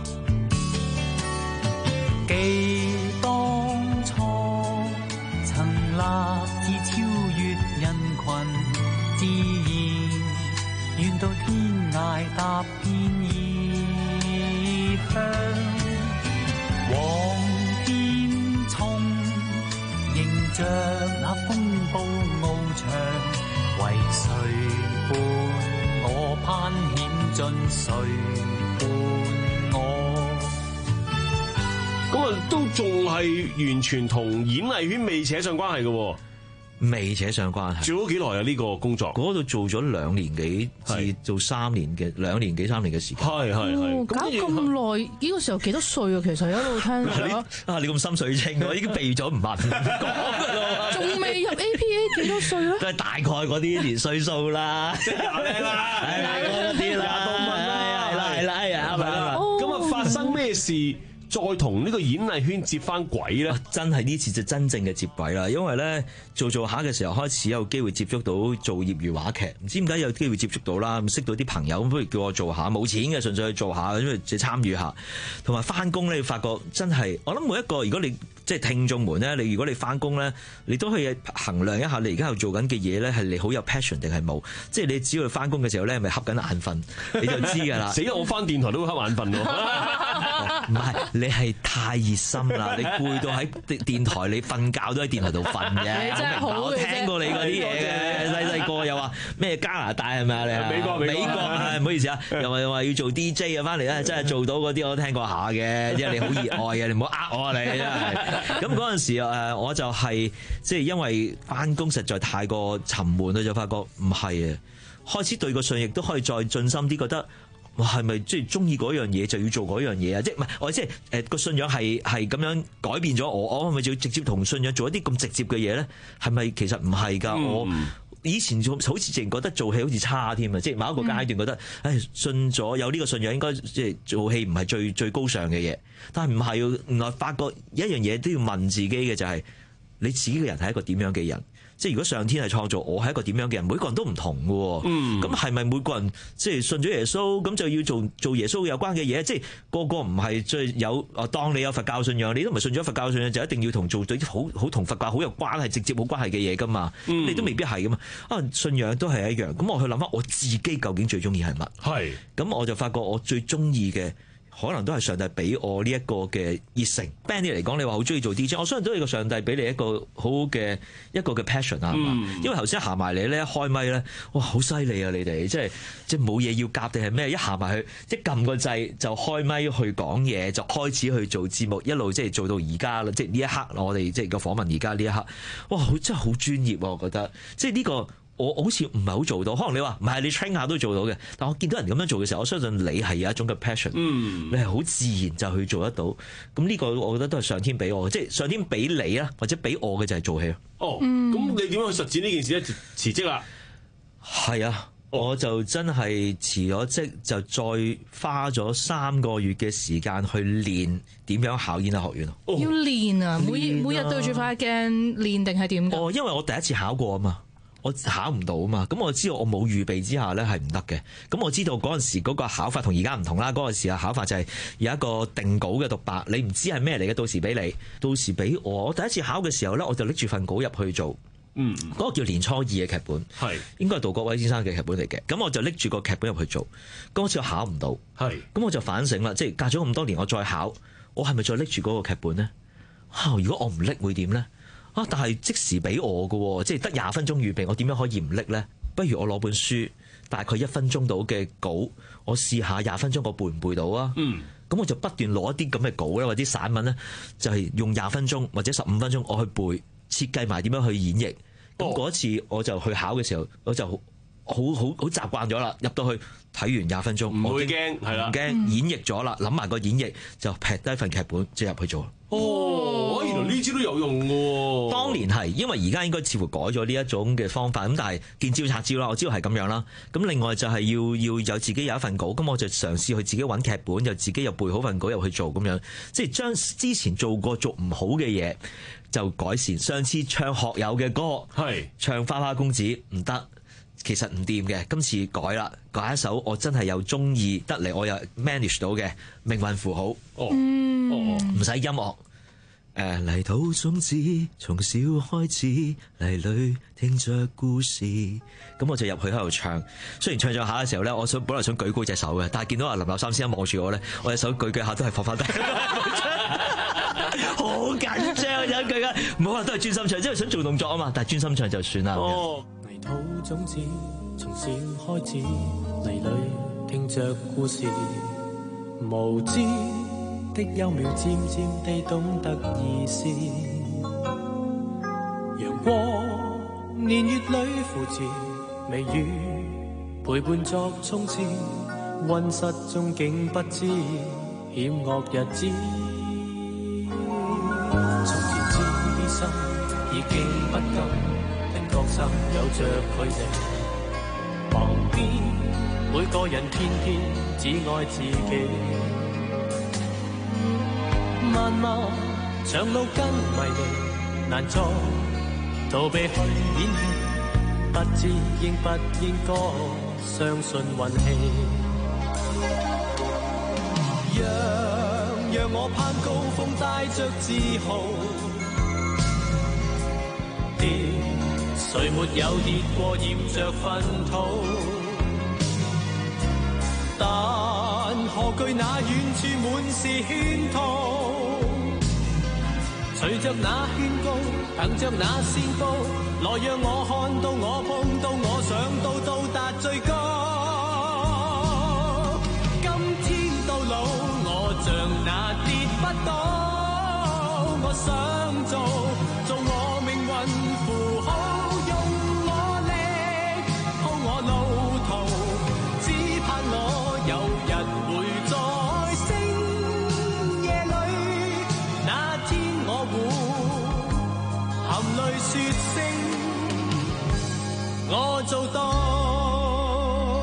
記當初曾立志超越人群，自然願到天涯踏遍異鄉。往天衝，迎着那風暴為誰伴我攀險進，誰伴我？ 咁啊，都仲係完全同演藝圈未扯上關係嘅喎。 未扯上關係。 做咗幾耐啊？呢個工作嗰度做咗2年幾至做3年嘅2年幾3年嘅時間。 係。 搞咁耐，呢個時候幾多歲啊？其實一路聽你咁心水清，我已經避咗唔問講㗎咯。 仲未入 APA 幾多歲咧？ 都係大概嗰啲年歲數啦， 即係廿零啦， 係啦嗰啲啦，係啦。 咁啊，發生咩事？再同呢個演藝圈接翻軌咧， 真係呢次就真正嘅接軌啦。因為咧做下嘅時候開始有機會接觸到做業餘話劇，唔知點解有機會接觸到啦，咁識到啲朋友，咁不如叫我做下，冇錢嘅，純粹去做下，因為即係參與下，同埋翻工咧，你發覺真係，我諗每一個如果你即係聽眾們咧，如果你翻工咧，你都可以衡量一下你而家喺度做緊嘅嘢咧，係你好有 passion 定係冇？即係你只要翻工嘅時候咧，係咪瞌緊眼瞓，你就知㗎啦。 死啦！我翻電台都會瞌眼瞓喎。 唔係，你係太熱心啦！你攰到喺電台，你瞓覺都喺電台度瞓嘅。 你真係好嘅啫。 我聽過你嗰啲嘢嘅，細個又話話咩加拿大係咪啊？你啊美國唔好意思啊，又話要做 DJ 啊，翻嚟咧真係做到嗰啲我都聽過下嘅，即係你好熱愛嘅，你唔好呃我啊你真係。咁嗰陣時我就係即係因為翻工實在太過沉悶啦，就發覺唔係啊，開始對個信亦都可以再進心啲，覺得。係咪即係中意嗰樣嘢就要做嗰樣嘢啊？即係唔係我即係個信仰係咁樣改變咗我係咪就要直接同信仰做一啲咁直接嘅嘢咧？係咪其實唔係㗎？我以前好似淨覺得做戲好似差添啊！即係某一個階段覺得，信咗有呢個信仰應該即係做戲唔係最高尚嘅嘢，但係唔係，原來發覺一樣嘢都要問自己嘅就係你自己嘅人係一個點樣嘅人？即係如果上天係創造我係一個點樣嘅人，每個人都唔同嘅喎。咁係咪每個人即係信咗耶穌咁就要做耶穌有關嘅嘢？即係個個唔係最有當你有佛教信仰，你都唔係信咗佛教信仰就一定要做啲好同佛教好有關係、直接冇關係嘅嘢㗎嘛？你都未必係㗎嘛。信仰都係一樣。咁我去諗翻我自己究竟最中意係乜？係。咁我就發覺我最中意嘅。可能都係上帝俾我呢一個嘅熱誠。Benny 嚟講，你話好中意做 DJ，我相信都係個上帝俾你一個好嘅passion 啊。因為頭先行埋嚟咧，開咪咧，哇，好犀利啊！你哋即係冇嘢要夾定係咩？一行埋去，即係撳個掣就開咪去講嘢，就開始去做節目，一路即係做到而家啦。即係呢一刻，我哋即係個訪問而家呢一刻，哇，真係好專業啊！我覺得，即係呢個。我好似唔係好做到，可能你話唔係你 train 下都做到嘅，但我見到人咁樣做嘅時候，我相信你係有一種嘅 passion，你係好自然就去做得到。咁呢個我覺得都係上天俾我嘅，即係上天俾你啦，或者俾我嘅就係做戲。 咁你點樣去實踐呢件事咧？辭職啦？ 係啊，我就真係辭咗職，就再花咗3個月嘅時間去練點樣考演藝學院。 要練啊！每日對住塊鏡練定係點㗎？ 因為我第一次考過啊嘛。我考唔到啊嘛，咁我知道我冇預備之下咧係唔得嘅。咁我知道嗰陣時嗰個考法同而家唔同啦。嗰陣時嘅考法就係有一個定稿嘅獨白，你唔知係咩嚟嘅，到時俾你，到時俾我。我第一次考嘅時候咧，我就拎住份稿入去做。嗰個叫年初二嘅劇本，係應該係杜國威先生嘅劇本嚟嘅。咁我就拎住個劇本入去做。嗰次我考唔到，咁我就反省啦，即係隔咗咁多年，我再考，我係咪再拎住嗰個劇本咧？如果我唔拎會點咧？但係即時俾我嘅，即係得20分鐘預備，我點樣可以唔拎咧？不如我攞本書，大概1分鐘到嘅稿，我試下20分鐘我背唔背到啊？咁我就不斷攞一啲咁嘅稿咧，或者散文咧，就係用20分鐘或者15分鐘我去背，設計埋點樣去演繹。咁嗰次我就去考嘅時候，我就好習慣咗啦。入到去睇完20分鐘， 唔會驚，係啦， 唔驚演繹咗啦，諗埋個演繹就劈低份劇本，即係入去做。 原來呢招都有用嘅。 當年係，因為而家應該似乎改咗呢一種嘅方法，咁但係見招拆招啦，我知道係咁樣啦。咁另外就係要有自己有一份稿，咁我就嘗試去自己揾劇本，又自己又背好份稿入去做咁樣，即係將之前做過做唔好嘅嘢就改善。上次唱學友嘅歌，唱花花公子唔得。其實唔掂嘅，今次改啦，改一首我真係又中意得嚟，我又 manage 到嘅命運符號，唔使音樂。泥土種子從小開始，泥裏聽着故事。咁我就入去喺度唱，雖然唱咗下嘅時候咧，我本來想舉高隻手嘅，但係見到阿林立三先生望住我咧，我隻手舉下都係放翻低，好緊張有一句嘅，唔好話都係專心唱，因為想做動作啊嘛，但係專心唱就算啦。 泥土種子從小開始，泥裏聽着故事，無知的幽妙漸漸地懂得意思。陽光年月裏扶持，微雨陪伴作衝刺，溫室中竟不知險惡日子。從前知啲心已經不甘。覺心有着佢哋，旁邊每個人偏偏只愛自己。漫漫長路跟迷離，難再逃避去演戲，不知應不應該相信運氣。讓我攀高峰，帶着自豪。誰沒有跌過，染着糞土？但何懼那遠處滿是圈套？隨着那圈高，憑着那線報，來讓我看到，我碰到，我想到。 多。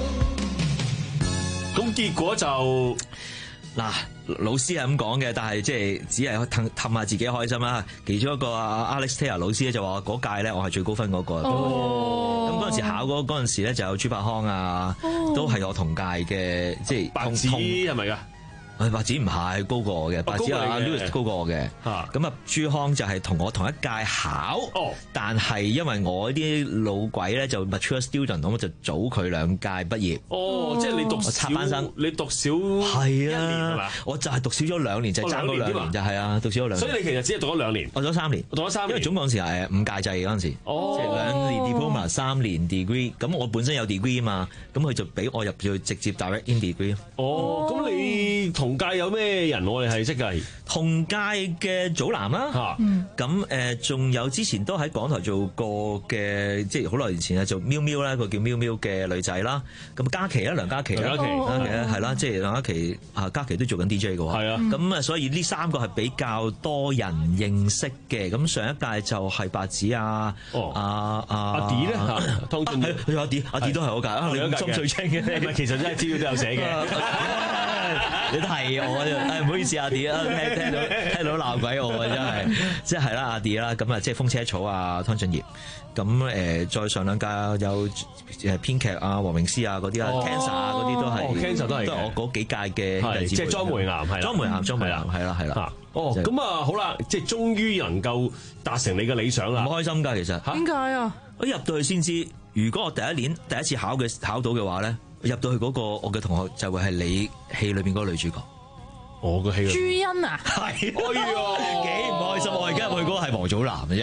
咁結果就嗱，老師係咁講嘅，但係即係只係氹下自己開心啦。其中一個Alex Taylor 老師咧就話嗰屆咧我係最高分嗰個。咁嗰陣時考嗰陣時咧就有朱柏康啊，都係我同屆嘅，即係白紙係咪㗎？ 白紙唔係高過我嘅，白紙阿 Louis 高過我嘅。咁啊，朱康就係同我同一屆考，但係因為我啲老鬼咧就 mature student，咁我就早佢2屆畢業。 即係你讀插班生， 你讀少係 1年係嘛？ 我就係讀少咗2年，就爭嗰2年就係啊，讀少咗2年。 所以你其實只係讀咗2年， 我讀咗3年，因為總共嗰陣時係5屆制嗰陣時，即係2年 diploma 3年 degree。咁我本身有 degree 嘛，咁佢就俾我入去直接 direct in degree。 咁你同屆有咩人我哋係識㗎？ 同屆嘅祖藍啦，咁仲有之前都喺港台做過嘅，即係好耐以前啊做喵喵啦，個叫喵喵嘅女仔啦。咁嘉琪啦，梁嘉琪啦，係啦，即係梁嘉琪嘉琪都做緊 DJ 嘅喎。係啊，咁所以呢3個係比較多人認識嘅。咁上一屆就係白紙阿 D 咧，湯俊業阿 D 都係嗰屆，你心水清嘅， 其實真係資料都有寫嘅。 你都係我，唔好意思，阿 D 啊，聽到鬧鬼我啊，真係，即係啦，阿 D 啦，咁啊，即係風車草啊，湯俊業，咁再上2屆有編劇啊，黃明詩啊嗰啲啊 ，Cancer 啊嗰啲都係 ，Cancer 都係我嗰幾屆嘅， 即係莊梅岩係啦， 莊梅岩係啦。 咁啊好啦，即係終於能夠達成你嘅理想啦， 唔開心㗎其實。 點解啊？ 我入到去先知，如果我第一次考到嘅話咧，入到去嗰個我嘅同學就會係你戲裏邊嗰個女主角。 我個戲朱茵啊， 係，哎呀，幾唔開心！我而家入去嗰個係王祖藍嘅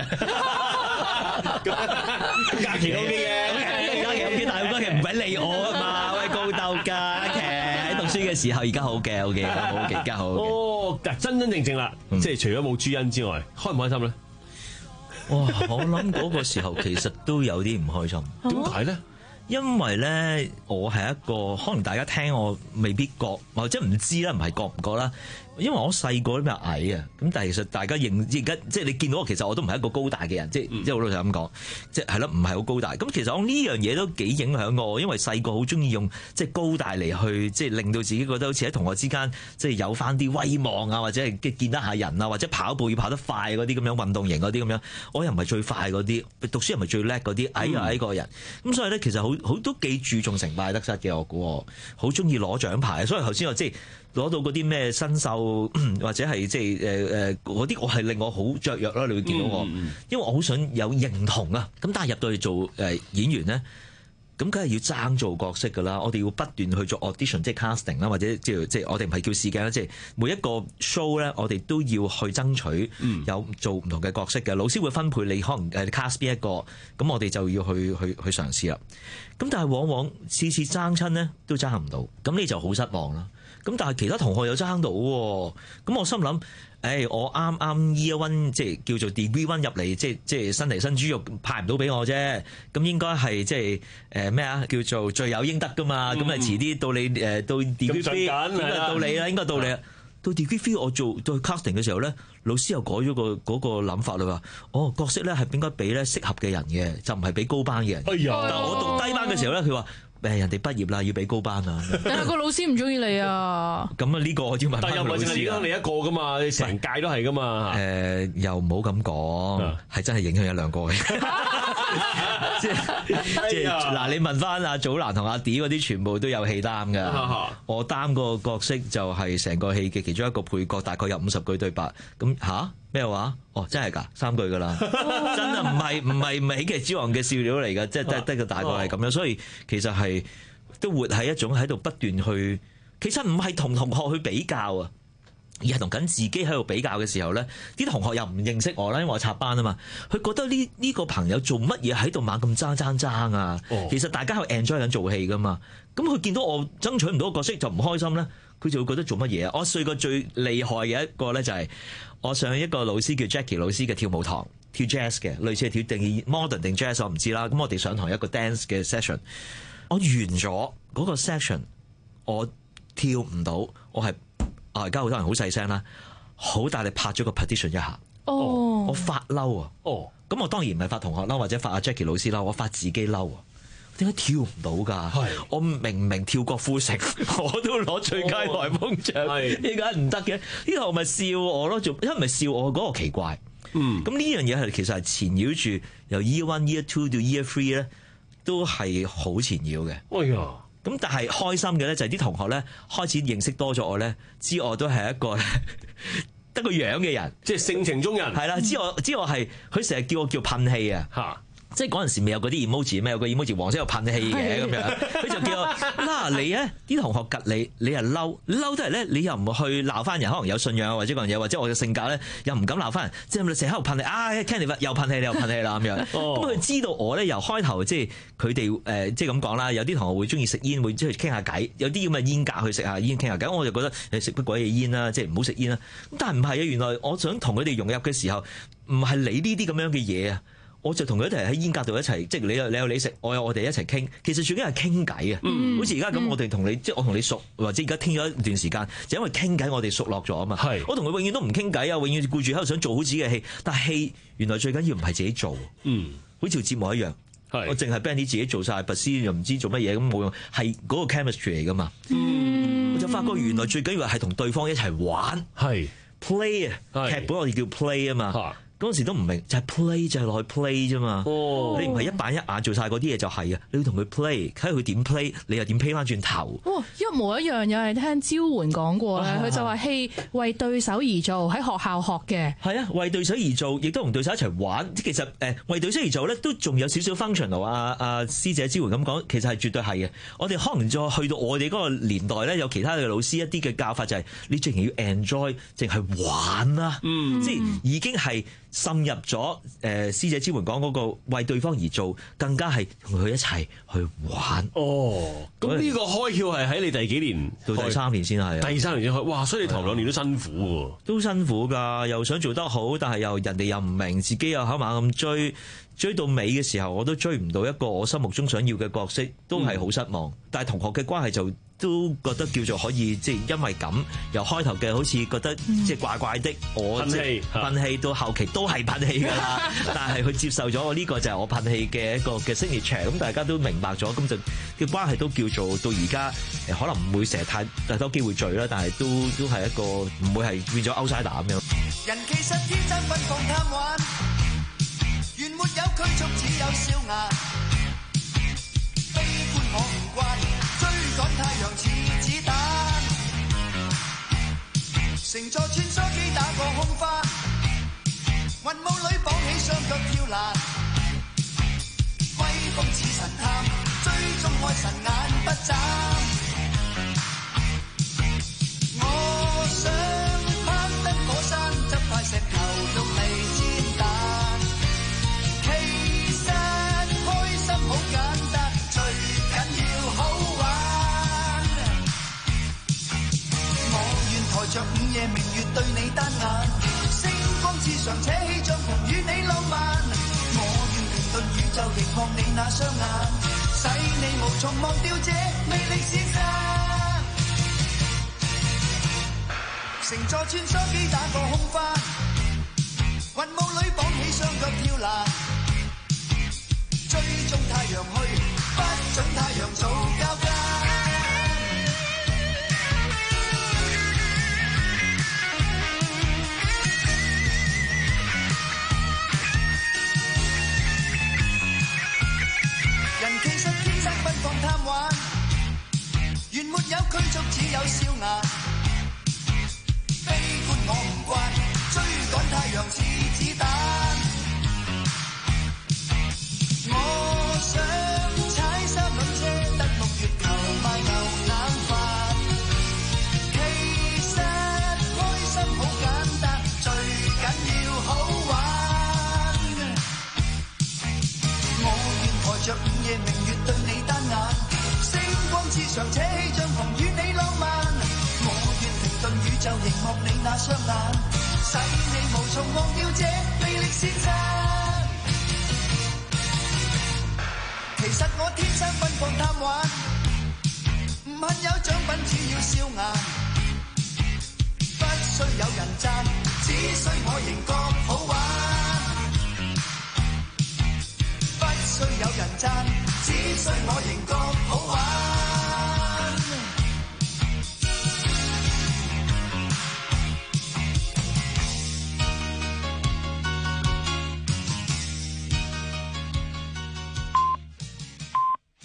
啫， 假期 OK 嘅， 假期 OK，但係假期唔使理我啊嘛，喂高竇㗎，假期喺讀書嘅時候，而家好嘅，OK，而家好。 真正啦，即係除咗冇朱茵之外，開唔開心咧？ 哇！我諗嗰個時候其實都有啲唔開心， 點解咧？ 因為咧，我係一個可能大家聽我未必覺，或者唔知啦，唔係覺唔覺啦。因為我細個都比較矮啊，咁但係其實大家認而家即係你見到我，其實我都唔係一個高大嘅人，即係好老實咁講，即係係咯，唔係好高大。咁其實我呢樣嘢都幾影響我，因為細個好中意用即係高大嚟去即係令到自己覺得好似喺同學之間即係有翻啲威望啊，或者係見得下人啊，或者跑步要跑得快嗰啲咁樣運動型嗰啲咁樣，我又唔係最快嗰啲，讀書又唔係最叻嗰啲，矮個人。咁所以咧，其實好都幾注重成敗得失嘅，我估我好中意攞獎牌，所以頭先我即係攞到嗰啲咩新秀或者係即係嗰啲，我係令我好雀躍啦！你會見到我，因為我好想有認同啊。咁但係入到去做演員咧，咁梗係要爭做角色㗎啦。我哋要不斷去做 audition，即係 casting 啦，或者即係我哋唔係叫試鏡啦，即係每一個 show 咧，我哋都要去爭取有做唔同嘅角色嘅。老師會分配你可能cast 邊一個，咁我哋就要去嘗試啦。咁但係往往次爭親咧都爭唔到，咁你就好失望啦。咁但係其他同學又爭到喎，咁我心諗，我啱 year one 即係叫做 degree one 入嚟，即係新嚟新豬肉派唔到俾我啫，咁應該係即係咩啊？叫做罪有應得噶嘛，咁遲啲到你到 degree three 應該到你啦，應該到你啦。到 degree three 我做到 casting 嘅時候咧，老師又改咗嗰個諗法啦，話角色咧係應該俾咧適合嘅人嘅，就唔係俾高班嘅人。但係我讀低班嘅時候咧，佢話。人哋畢業啦，要俾高班啊！ 但係個老師唔中意你啊！ 咁啊，呢個我要問翻老師。但又唔係淨係影響你一個噶嘛，你成屆都係噶嘛。又唔好咁講，係真係影響1-2個嘅。即係嗱，你問翻阿祖藍同阿 D 嗰啲，全部都有戲擔㗎。我擔個角色就係成個戲嘅其中一個配角，大概有50句對白。咁咩話？真係㗎，3句㗎啦，真係唔係喜劇之王嘅笑料嚟㗎，即係得個大概係咁樣，所以其實係都活喺一種喺度不斷去，其實唔係同同學去比較啊，而係同緊自己喺度比較嘅時候咧，啲同學又唔認識我啦，因為我插班啊嘛，佢覺得呢個朋友做乜嘢喺度猛咁爭啊？其實大家係 enjoy 緊做戲㗎嘛，咁佢見到我爭取唔到個角色就唔開心咧。佢就會覺得做乜嘢啊？我試過最厲害嘅一個咧就係我上一個老師叫 Jackie 老師嘅跳舞堂，跳 jazz 嘅，類似係跳定 modern 定 jazz 我唔知啦。咁我哋上堂一個 dance 嘅 session， 我完咗嗰個 session， 我跳唔到，我係而家好多人好細聲啦，好大力拍咗個 partition 一下，我發嬲啊！咁我當然唔係發同學嬲，或者發阿 Jackie 老師嬲，我發自己嬲啊！ 點解跳唔到㗎？我明跳郭富城，我都攞最佳台風獎，點解唔得嘅？呢度咪笑我咯，因為唔係笑我嗰個奇怪。咁呢樣嘢係其實係纏繞住由 Year 1、Year 2到 Year 3咧，都係好纏繞嘅。 哎呀！ 咁但係開心嘅咧就係啲同學咧開始認識多咗我咧，知我都係一個得個樣嘅人， 即係性情中人。 係啦，知我係佢成日叫我叫噴氣啊嚇。即係嗰陣時未有嗰啲 emoji 咩？有個 emoji 黃色有噴氣嘅咁樣，佢就叫我嗱你咧啲同學吉你又嬲得嚟咧，你又唔去鬧翻人，可能有信仰或者嗰樣嘢，或者我嘅性格咧又唔敢鬧翻人，即係你成日喺度噴氣啊 Candy 又噴氣你又噴氣啦咁樣。咁佢知道我咧由開頭即係佢哋即係咁講啦，有啲同學會中意食煙，會即係傾下偈，有啲咁嘅煙格去食下煙傾下偈，我就覺得你食乜鬼嘢煙啦，即係唔好食煙啦。咁但係唔係啊，原來我想同佢哋融入嘅時候，唔係你呢啲咁樣嘅嘢啊。我就同佢一齊喺煙格度一齊，即係你有你食，我有我哋一齊傾。其實最緊係傾偈啊！好似而家咁，我哋同你即係我同你熟，或者而家傾咗一段時間，就因為傾偈我哋熟絡咗啊嘛。我同佢永遠都唔傾偈啊，永遠顧住喺度想做好自己嘅戲。但係戲原來最緊要唔係自己做，好似節目一樣。我淨係 band 啲自己做晒，拔絲又唔知做乜嘢咁冇用，係嗰個 chemistry 嚟噶嘛。我就發覺原來最緊要係同對方一齊玩，係 play 啊，劇本我哋叫 play 啊嘛。嗰陣時都唔明，就係 play 就係落去 play 啫嘛。你唔係一板一眼做晒嗰啲嘢就係啊，你要同佢 play，睇下佢點 play，你又點 play 翻轉頭。 一模一樣，有係聽招援講過咧，佢就話戲為對手而做，喺學校學嘅。係啊，為對手而做，亦都同對手一齊玩。其實為對手而做咧，都仲有少少 functional。阿師姐招援咁講，其實係絕對係嘅。我哋可能再去到我哋嗰個年代咧，有其他嘅老師一啲嘅教法就係、是、你淨係要 enjoy，淨係玩啦。即係已經係。滲入咗師姐支援講嗰個為對方而做，更加係同佢一齊去玩。 咁呢個開竅係喺你第幾年到第3年先係？ 第3年先開，哇！所以你頭2年都辛苦喎， 都辛苦㗎，又想做得好，但係又人哋又唔明，自己又口猛咁追到尾嘅時候，我都追唔到一個我心目中想要嘅角色，都係好失望。但係同學嘅關係就都覺得叫做可以，即係因為咁由開頭嘅好似覺得即係怪怪的，我噴氣到後期都係噴氣㗎啦。但係佢接受咗我呢個就係我噴氣嘅一個嘅 signature，咁大家都明白咗，咁就嘅關係都叫做到而家可能唔會成日太多機會聚啦，但係都係一個唔會係變咗 outsider 咁樣。 人其實天真奔放貪玩，原沒有拘束，只有笑顏。悲觀我唔慣，追趕太陽似子彈。乘坐穿梭機打過空翻，雲霧裏綁起雙腳跳欄。威風似神探，追蹤開神眼不眨。我想攀登火山，執塊石頭用嚟煎蛋。其實開心好簡單，最緊要好玩。我願抬着午夜明月對你單眼，星光之上扯起帳篷與你浪漫。我願停頓宇宙凝望你那雙眼，使你無從忘掉這魅力先生。乘坐穿梭機打過空翻，雲霧裏綁起雙腳跳欄。追蹤太陽去，不准太陽做交更。人其實天生奔放貪玩，原沒有拘束，只有笑顏。悲觀我唔慣，追趕太陽似子彈。我想踩3輪車，得6月球賣牛腩飯。其實開心好簡單，最緊要好玩。我願抬着午夜明月對你單眼，星光之上扯起帳篷與你浪漫。我願停頓宇宙凝望你那雙眼，使你無從忘掉這魅力先生。其實我天生奔放貪玩，唔恨有獎品，只要笑顏。不需有人讚，只需我仍覺好玩。不需有人讚，只需我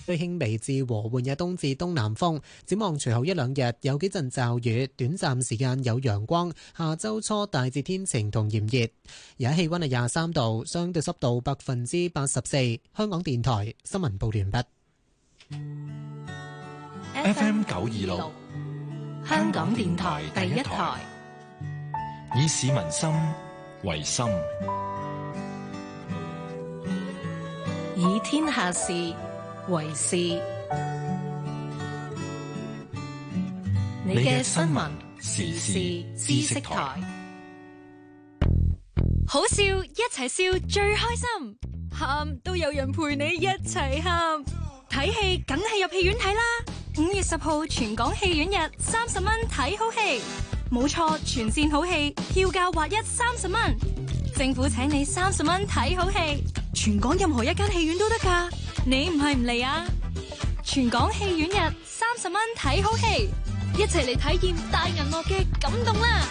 吹輕微至和緩嘅東至東南風。展望隨後一兩日有幾陣驟雨，短暫時間有陽光。下周初大致天晴同炎熱。而家氣溫係23度，相對濕度84%。香港電台新聞報完畢。 FM 926， 香港電台第一台， 以市民心為心， 以天下事為事。你嘅新聞時事知識台， 好笑一齊笑最開心，喊都有人陪你一齊喊。睇戲梗係入戲院睇啦！5月10號全港戲院日，30蚊睇好戲，冇錯，全線好戲，票價劃一30蚊。政府請你30蚊睇好戲，全港任何一間戲院都得㗎。你唔係唔嚟啊？全港戲院日30蚊睇好戲，一齊嚟體驗大銀幕嘅感動啦！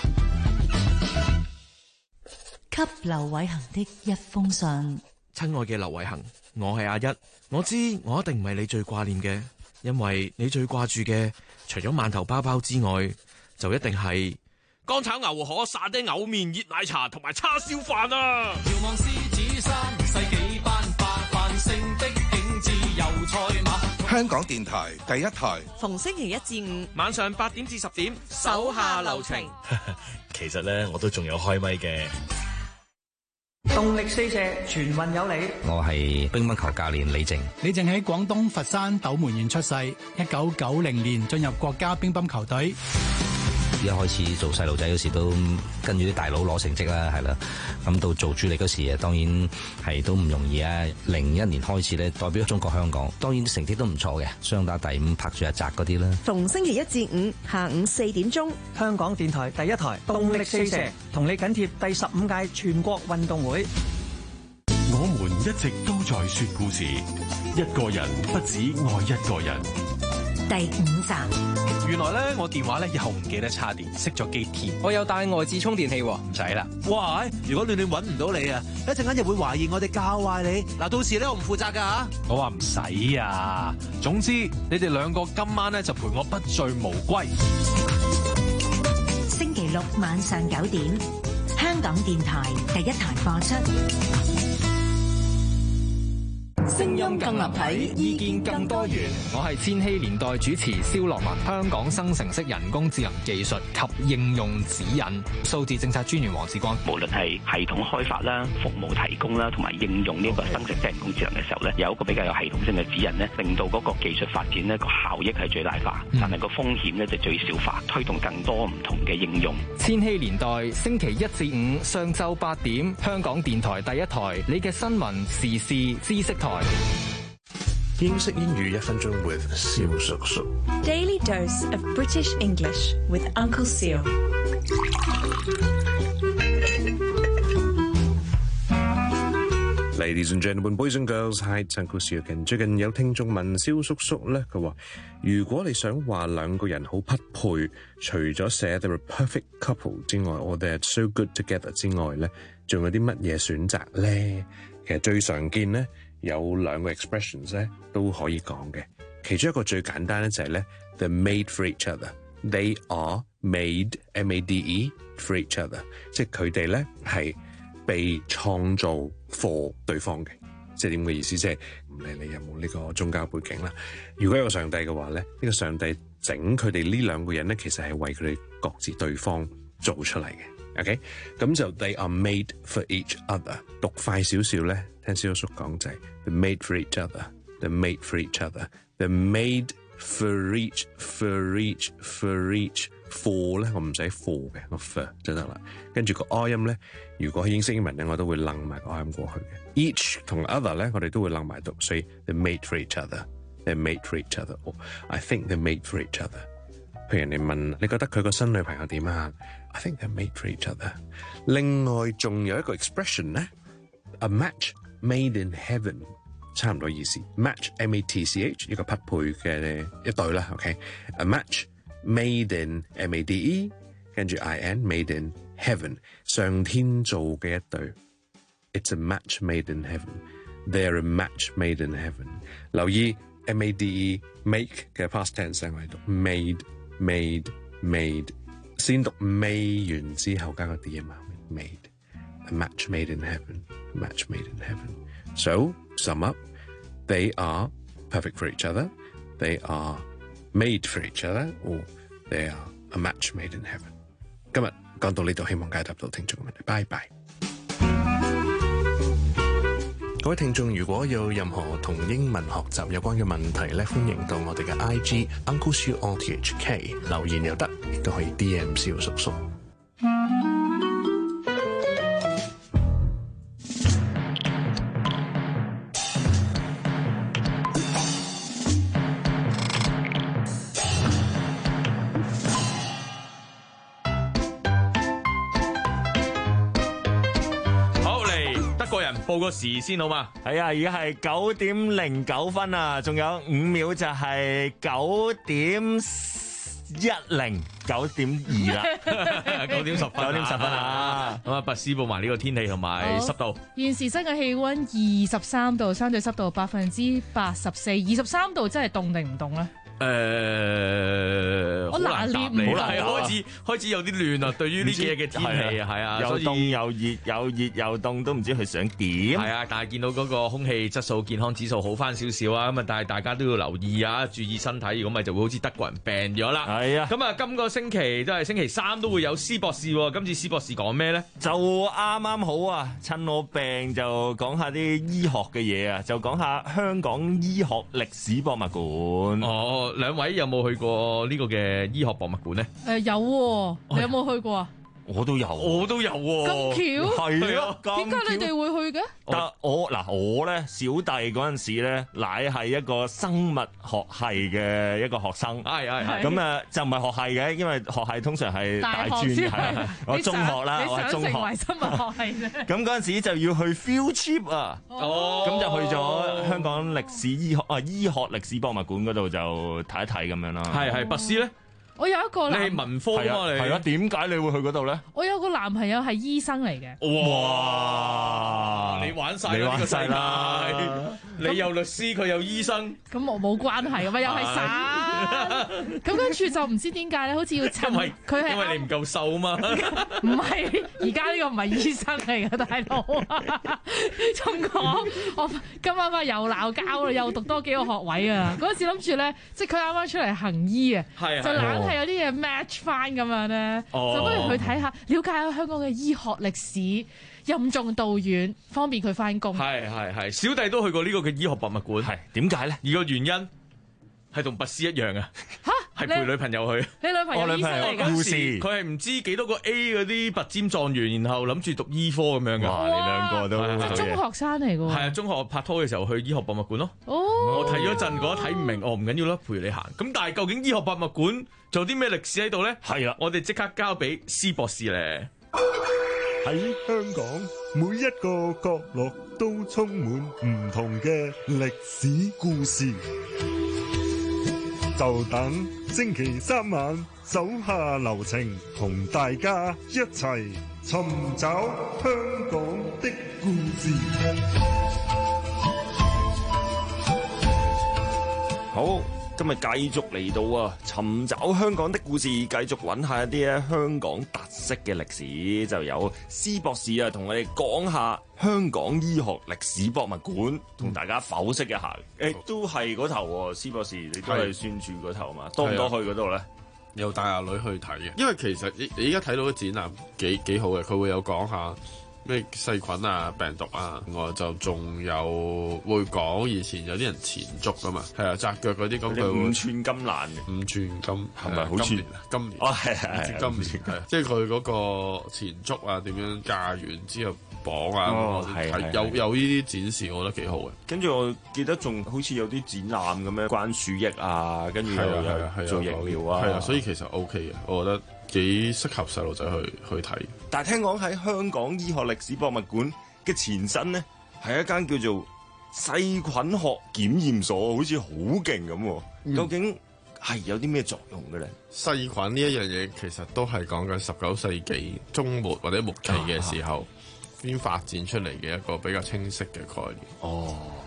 給劉偉恒的一封信。 親愛嘅劉偉恒，我係阿一，我知我一定唔係你最掛念嘅，因為你最掛住嘅除咗饅頭包包之外，就一定係乾炒牛河、沙爹牛麵、熱奶茶同埋叉燒飯啊！ 遙望獅子山，世紀班化繁盛的景致油菜馬。 香港電台第一台， 逢星期1至5 晚上8點至10點，手下留情。 其實咧，我都仲有開咪嘅。 動力四射，全運有你。 我係乒乓球教練李靜。 李靜喺廣東佛山斗門縣出世，1990年進入國家乒乓球隊。 一開始做細路仔嗰時都跟住啲大佬攞成績啦，係啦。咁到做主力嗰時啊，當然係都唔容易啊。01年開始咧，代表中國香港，當然成績都唔錯嘅，雙打第5，拍住一擲嗰啲啦。 逢星期1至5下午4點鐘， 香港電台第一台動力四射，同你緊貼第15屆全國運動會。 我們一直都在說故事，一個人不止愛一個人。 第5集。 原來咧，我電話咧又唔記得插電，熄咗機添。我有帶外置充電器，唔使啦。 哇！如果亂亂揾唔到你啊，一陣間就會懷疑我哋教壞你。嗱，到時咧我唔負責噶吓。 我話唔使啊。總之，你哋兩個今晚咧就陪我不醉無歸。 星期6晚上9點，香港電台第一台播出。 聲音更立體，意見更多元。我係千禧年代主持蕭樂文。香港生成式人工智能技術及應用指引，數字政策專員黃志光。 無論係系統開發啦、服務提供啦，同埋應用呢個生成式人工智能嘅時候咧，有一個比較有系統性嘅指引咧，令到嗰個技術發展呢個效益係最大化，但係個風險咧就最小化，推動更多唔同嘅應用。 千禧年代星期1至5上晝8點，香港電台第一台，你嘅新聞時事知識台。 英式英語1分鐘 with 蕭叔叔。 Daily dose of British English with Uncle Seal。 Ladies and gentlemen, boys and girls, hi, it's Uncle Seal again。最近有聽眾問蕭叔叔咧，佢話如果你想話兩個人好匹配，除咗寫 they're a perfect couple 之外 or they're so good together 之外咧，仲有啲乜嘢選擇咧？其實最常見咧有2個 expressions 咧都可以講嘅，其中一個最簡單咧就係咧 they're made for each other。 They are made M-A-D-E for each other， 即係佢哋咧係被創造 for 對方嘅。即係點嘅意思？即係唔理你有冇呢個宗教背景啦。如果有個上帝嘅話咧，呢個上帝整佢哋呢兩個人咧，其實係為佢哋各自對方做出嚟嘅。OK， 咁就 they are made for each other。讀快少少咧，聽蕭叔講就係 they're made for each other，they're made for each other，they're made for each。for 咧，我唔使 for 嘅，我 for 就得啦。跟住個 I 音咧，如果係英式英文咧，我都會楞埋個 I 音過去嘅。Each 同 other 咧，我哋都會楞埋讀，所以 they're made for each other，they're made for each other。I think they're made for each other。譬如人哋問你覺得佢個新女朋友點啊 ？I think they're made for each other。另外仲有一個 expression 咧 ，a match made in heaven， 差唔多意思。match M-A-T-C-H 一個匹配嘅一對啦。OK，a match made in M-A-D-E 跟住 I-N made in heaven， 上天做嘅一對。It's a match made in heaven。They're a match made in heaven。留意 made make 嘅 past tense 我喺度 made 先讀 made 完之後加個 d 嘛 made a match made in heaven. So sum up, they are perfect for each other, they are made for each other, or they are a match made in heaven. 今日講到呢度，希望解答到聽眾嘅問題。拜拜。各位聽眾，如果有任何同英文學習有關嘅問題咧，歡迎到我哋嘅 IG Uncle Siu RTHK 留言又得，亦都可以 DM 蕭叔叔。 報個時先好嘛？ 係啊，而家係9:09啊，仲有5秒就係9:10 9:2啦 ，9:10啊！咁啊，拔絲報埋呢個天氣同埋濕度。 現時室嘅氣溫23度，相對濕度84%，23度真係凍定唔凍咧？我拿捏唔到， 開始有啲亂啊！對於呢幾日嘅天氣啊，係啊， 又凍又熱，又熱又凍，都唔知佢想點。 係啊，但係見到嗰個空氣質素健康指數好翻少少啊，咁啊，但係大家都要留意啊，注意身體，如果咪就會好似德國人病咗啦。 係啊， 咁啊，今個星期都係星期3都會有施博士喎。今次施博士講咩咧？ 就啱啱好啊，趁我病就講下啲醫學嘅嘢啊，就講下香港醫學歷史博物館。 哦，兩位有冇去過呢個嘅醫學博物館咧？ 有喎，你有冇去過啊？ 我都有喎。 咁巧？ 係啊， 點解你哋會去嘅？ 但我咧小弟嗰陣時咧，乃係一個生物學系嘅一個學生。 係。 咁就唔係學系嘅，因為學系通常係大專係。我中學啦，我係中學。 你想成為生物學系啫？ 咁嗰陣時就要去 field trip 啊。 哦。 咁就去咗香港歷史醫學歷史博物館嗰度就睇一睇咁樣啦。 係拔絲咧。 我有一個你係文科啊嘛，你係啊？點解你會去嗰度咧？ 我有個男朋友係醫生嚟嘅。 哇！你玩晒啦，呢個世界，你有律師，佢有醫生， 咁我冇關係噶嘛，又係散。咁跟住就唔知點解咧，好似要趁佢係因為你唔夠瘦啊嘛。 唔係，而家呢個唔係醫生嚟嘅大佬。仲講我今晚又鬧交啦，又讀多幾個學位啊！嗰陣時諗住咧，即係佢啱啱出嚟行醫啊，就懶係有啲嘢 match 翻咁樣咧，就不如去睇下，了解下香港嘅醫學歷史，任重道遠，方便佢翻工。 係，小弟都去過呢個嘅醫學博物館。 係點解咧？ 而個原因係同拔絲一樣啊！係陪女朋友去。 你女朋友醫生嚟㗎？ 護士，佢係唔知幾多個 A 嗰啲拔尖狀元，然後諗住讀醫科咁樣㗎。 哇！你兩個都中學生嚟㗎喎。 係啊，中學拍拖嘅時候去醫學博物館咯。我睇咗陣，覺得睇唔明，唔緊要啦，陪你行。咁但係究竟醫學博物館做啲咩歷史喺度咧？ 係啦， 我哋即刻交俾施博士咧。 喺香港，每一個角落都充滿唔同嘅歷史故事。就等星期3晚手下留情，同大家一齊尋找香港的故事。 好，今日繼續嚟到啊，尋找香港的故事，繼續揾下一啲香港特色嘅歷史，就有施博士啊，同我哋講下香港醫學歷史博物館，同大家剖析一下。都係嗰頭喎，施博士，你都係算住嗰頭嘛？多唔多去嗰度咧？ 又帶阿女去睇嘅，因為其實你而家睇到個展覽幾好嘅，佢會有講下咩細菌啊、病毒啊，另外就仲有會講以前有啲人前足噶嘛，係啊，紮腳嗰啲咁佢會 5寸金蘭嘅 5寸金係咪好似今年係今年係，即係佢嗰個前足啊點樣架完之後綁啊，有呢啲展示，我覺得幾好嘅。 跟住我記得仲好似有啲展覽咁樣關鼠疫啊，跟住又做疫苗啊， 係啊，所以其實 OK 嘅，我覺得幾適合細路仔去睇。 但係聽講喺香港醫學歷史博物館嘅前身咧，係一間叫做細菌學檢驗所，好似好勁咁。究竟係有啲咩作用嘅咧？ 細菌呢一樣嘢其實都係講緊19世紀中末或者末期嘅時候先發展出嚟嘅一個比較清晰嘅概念。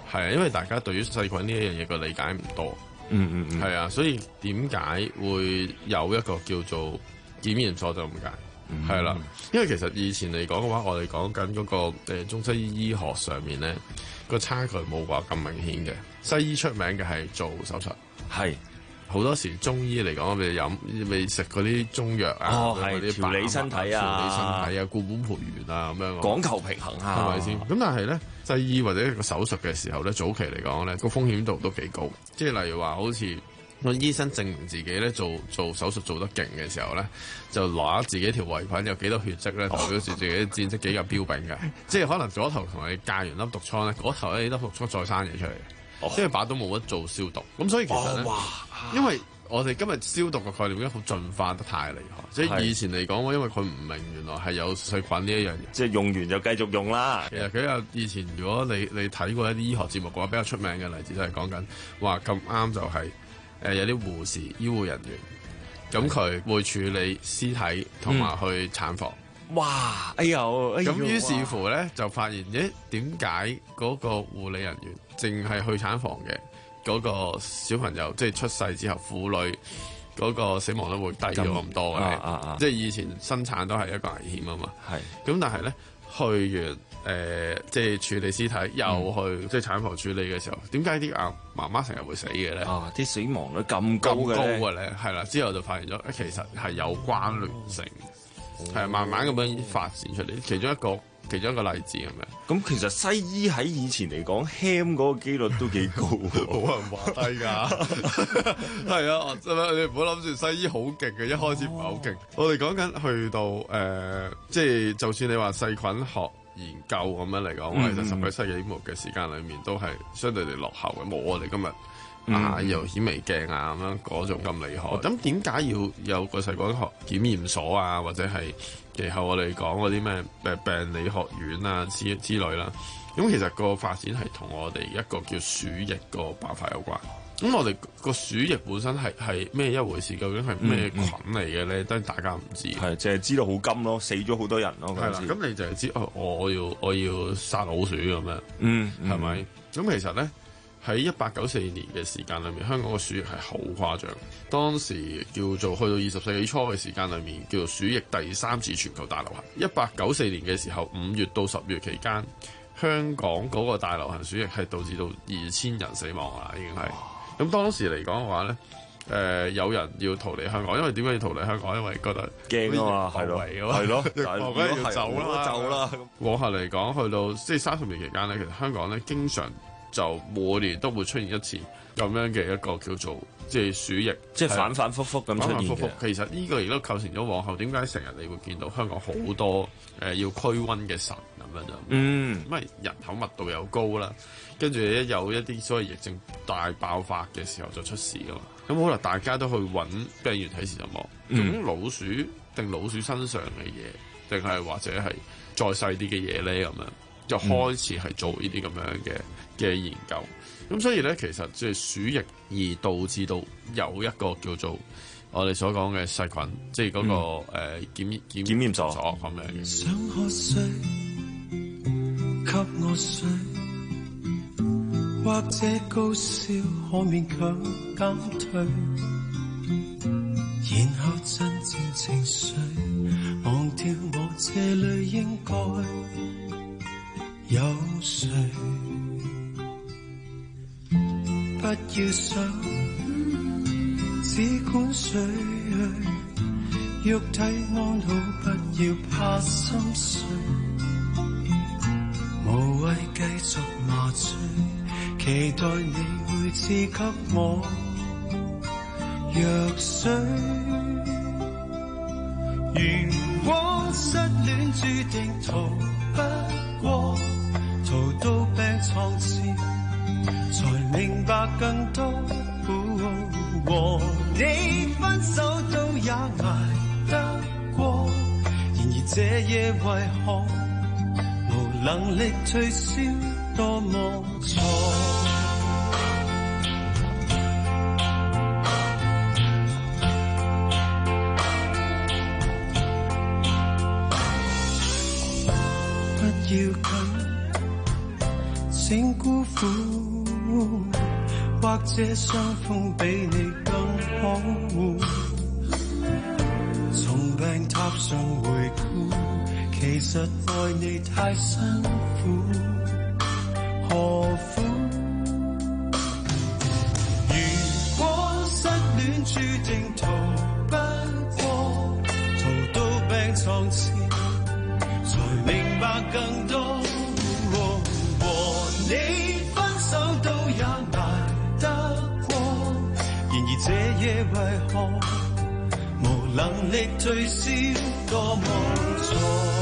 係啊，因為大家對於細菌呢一樣嘢個理解唔多。係啊，所以點解會有一個叫做檢驗所就咁解？係啦，因為其實以前嚟講嘅話，我哋講緊嗰個中西醫醫學上面咧個差距冇話咁明顯嘅。西醫出名嘅係做手術，係好多時中醫嚟講，未食嗰啲中藥啊，嗰啲調理身體啊， 調理身體啊，固本培元啊咁樣， 講求平衡下， 係咪先？咁但係咧，西醫或者一個手術嘅時候咧，早期嚟講咧個風險度都幾高，即係例如話好似個醫生證明自己咧做手術做得勁嘅時候咧，就攞自己條圍裙有幾多血跡咧，代表住自己戰績幾咁彪炳嘅。即係可能嗰頭同你戒完粒毒瘡咧，嗰頭咧粒毒瘡再生嘢出嚟，即係把都冇乜做消毒。咁所以其實咧，因為我哋今日消毒嘅概念已經好進化得太厲害，即係以前嚟講，因為佢唔明原來係有細菌呢一樣嘢， 即係用完就繼續用啦。 其實佢有以前，如果你睇過一啲醫學節目嘅話，比較出名嘅例子都係講緊話咁啱就係、有啲護士、醫護人員，咁佢會處理屍體同埋去產房。 哇！哎呦！ 咁於是乎咧，就發現點解嗰個護理人員淨係去產房嘅嗰個小朋友，即係出世之後婦女嗰個死亡率會低咗咁多嘅？即係以前生產都係一個危險啊嘛。係。咁但係咧，去完即係處理屍體，又去即係產房處理嘅時候，點解啲媽媽成日會死嘅咧？ 啲死亡率咁高嘅咧，係啦。之後就發現咗，其實係有關聯性。係慢慢咁樣發展出嚟，其中一個例子咁樣。 咁其實西醫喺以前嚟講，ham 嗰個機率都幾高， 冇人話低㗎。係啊，你唔好諗住西醫好勁嘅，一開始唔係好勁。我哋講緊去到即係就算你話細菌學研究咁樣嚟講，其實19世紀末嘅時間裏面都係相對地落後嘅，冇我哋今日。又顯微鏡啊咁樣嗰種咁厲害，咁點解要有個細菌學檢驗所啊，或者係其後我哋講嗰啲咩病理學院啊之類啦？咁其實個發展係同我哋一個叫鼠疫個爆發有關。咁我哋個鼠疫本身係咩一回事？究竟係咩菌嚟嘅咧？都大家唔知。 係淨係知道好金咯，死咗好多人咯。 係啦，咁你就係知我要殺老鼠咁樣，係咪？咁其實咧。喺1894年嘅時間裏面，香港嘅鼠疫係好誇張。當時叫做去到20世紀初嘅時間裏面，叫做鼠疫第3次全球大流行。1894年嘅時候，5月到10月期間，香港嗰個大流行鼠疫係導致到2000人死亡啦，已經係。咁當時嚟講嘅話咧，有人要逃離香港，因為點解要逃離香港？因為覺得驚啊嘛，係咯， 要走啦。往後嚟講，去到即係30年期間咧，其實香港咧經常就每年都會出現一次咁樣嘅一個叫做即係鼠疫， 即係反反覆覆咁出現嘅。 其實呢個亦都構成咗往後點解成日你會見到香港好多要驅瘟嘅神咁樣就，因為人口密度又高啦，跟住一有一啲所謂疫症大爆發嘅時候就出事噶嘛。咁可能大家都去揾病原體時就望，咁老鼠定老鼠身上嘅嘢，定係或者係再細啲嘅嘢咧咁樣，就開始係做呢啲咁樣嘅研究。咁所以咧，其實即係鼠疫而導致到有一個叫做我哋所講嘅細菌，即係嗰個檢驗所咁樣。 想喝水，給我水，或者高燒可勉強減退，然後鎮靜情緒，忘掉我這裏應該有誰。不要想，只管睡去，肉體安好，不要怕心碎。無謂繼續麻醉，期待你會賜給我藥水。如果失戀注定逃不過，逃到病床前，才明白更多。和你分手都也捱得過，然而這夜為何無能力退燒，多麼錯。不要緊，請辜負或者傷風比你更好，從病榻上回顧，其實愛你太辛苦，何苦？如果失戀注定逃不過，逃到病床前才明白更多，和你分手都也捱得過，然而這夜為何無能力退燒多麼錯？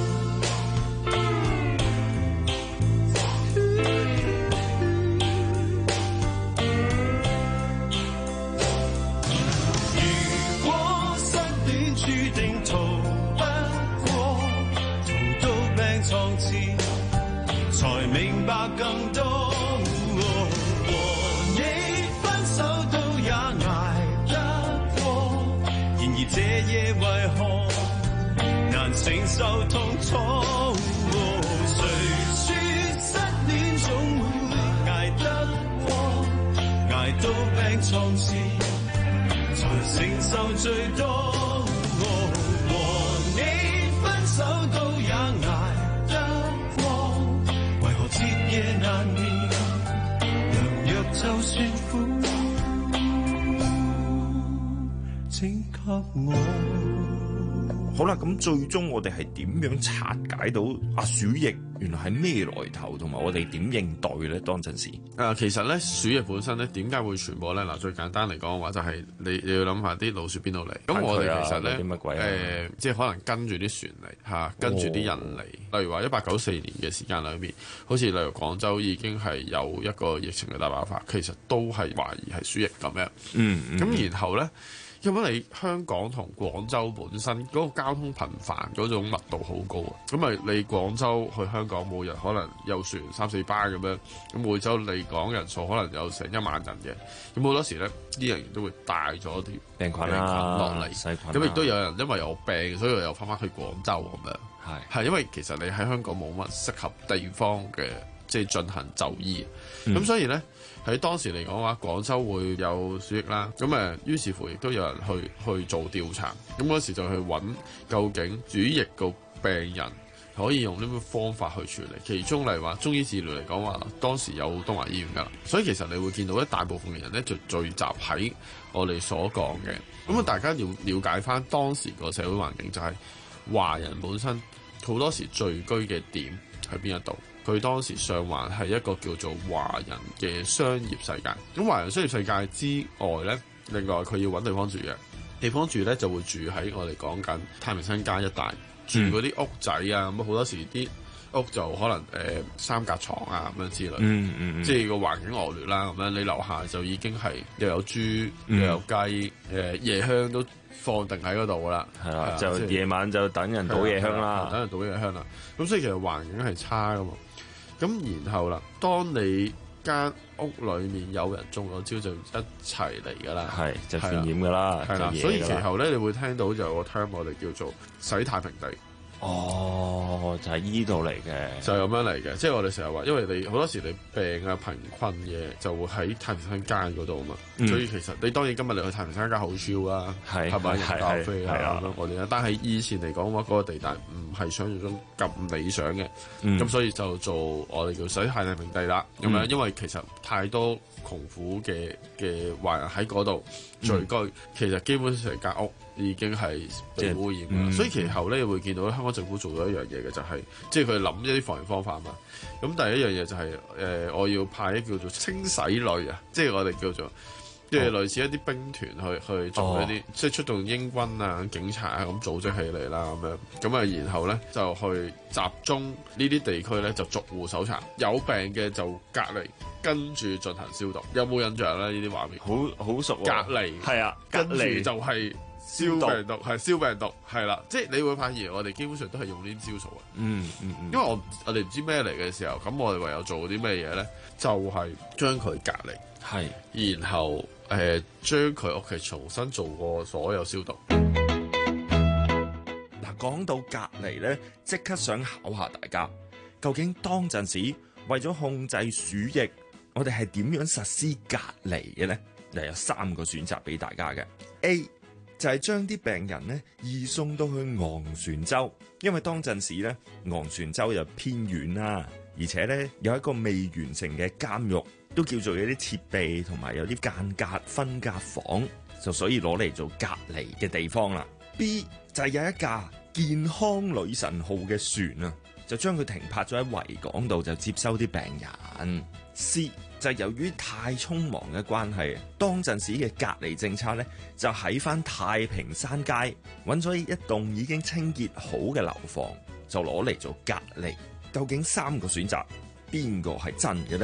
如果失戀注定逃不過，逃到病床前才明白更多，和你分手都也捱得過，然而這夜為何難承受痛楚？誰說失戀總會捱得過，捱到病床前才承受最多，和你分手都也捱得過，為何徹夜難眠，良藥就算苦，請給我。 好啦，咁最終我哋係點樣拆解到鼠疫原來係咩來頭，同埋我哋點應對咧？當陣時其實咧鼠疫本身咧點解會傳播咧？嗱，最簡單嚟講嘅話就係你要諗下啲老鼠邊度嚟。咁我哋其實咧啲乜鬼即係可能跟住啲船嚟嚇，跟住啲人嚟。例如話1894年嘅時間裏面，好似例如廣州已經係有一個疫情嘅大爆發，其實都係懷疑係鼠疫咁樣。咁然後咧。因為你香港同廣州本身嗰個交通頻繁嗰種密度好高啊，咁咪你廣州去香港每日可能有船3-4班咁樣，咁每週嚟港人數可能有成1萬人嘅，咁好多時咧啲人都會帶咗啲病菌落嚟， 細菌， 咁亦都有人因為有病，所以又翻去廣州咁樣，係因為其實你喺香港冇乜適合地方嘅即係進行就醫，咁所以咧。喺當時嚟講嘅話，廣州會有鼠疫啦，咁於是乎亦都有人去做調查，咁嗰時就去揾究竟鼠疫個病人可以用啲咩方法去處理，其中例如話中醫治療嚟講話，當時有東華醫院㗎啦，所以其實你會見到一大部分嘅人咧就聚集喺我哋所講嘅，咁大家要了解翻當時個社會環境，就係華人本身好多時聚居嘅點喺邊一度。佢當時上環係一個叫做華人嘅商業世界，咁華人商業世界之外呢，另外佢要揾地方住嘅，地方住呢就會住喺我哋講緊太平山街一帶，住嗰啲屋仔啊，咁好多時啲屋就可能三格床啊咁樣之類，即係個環境惡劣啦，咁樣你樓下就已經係又有豬又有雞，夜香都放定喺嗰度噶啦， 係啦，就夜晚就等人倒夜香啦， 等人倒夜香啦，咁所以其實環境係差噶嘛。咁然後啦，當你間屋裏面有人中咗招，就一齊嚟噶啦， 係就傳染噶啦， 係啦。所以其後咧，你會聽到就有個 term 我哋叫做洗太平地。 哦，就係依度嚟嘅， 就係咁樣嚟嘅。即係我哋成日話，因為你好多時你病啊、貧困嘅就會喺太平山街嗰度啊嘛。所以其實你當然今日你去太平山街好超啦，係咪飲咖啡啊咁樣我哋，但係以前嚟講嘅話，嗰個地帶唔係想象中咁理想嘅。咁所以就做我哋叫洗太平地啦。咁樣因為其實太多窮苦嘅華人喺嗰度聚居，其實基本上成間屋已經係被污染㗎啦。所以其後咧會見到香港政府做咗一樣嘢嘅，就係即係佢諗一啲防疫方法嘛。咁第一樣嘢就係我要派一叫做清洗隊啊，即係我哋叫做即係類似一啲兵團去做一啲即係出動英軍啊、警察啊咁組織起嚟啦咁樣。咁啊，然後咧就去集中呢啲地區咧就逐戶搜查，有病嘅就隔離。跟住進行消毒，有冇印象咧？呢啲畫面好熟喎。 隔離係啊， 跟住就係消病毒，係消病毒，係啦。即係你會發現我哋基本上都係用呢啲招數啊。因為我哋唔知咩嚟嘅時候，咁我哋唯有做啲咩嘢咧？就係將佢隔離，係，然後將佢屋企重新做過所有消毒。 嗱，講到隔離咧，即刻想考下大家，究竟當陣時為咗控制鼠疫， 我哋係點樣實施隔離嘅呢？又有3個選擇俾大家嘅。A 就係將啲病人呢移送到去昂船洲，因為當陣時呢昂船洲又偏遠啦，而且呢有一個未完成嘅監獄，都叫做有啲設備同埋有啲間隔分隔房，就所以攞嚟做隔離嘅地方啦。B 就係有一架健康女神號嘅船啊，就將佢停泊咗喺維港度，就接收啲病人。C 就係由於太匆忙嘅關係，當陣時嘅隔離政策呢，就喺翻太平山街揾咗一棟已經清潔好嘅樓房，就攞嚟做隔離。究竟3個選擇邊個係真嘅呢？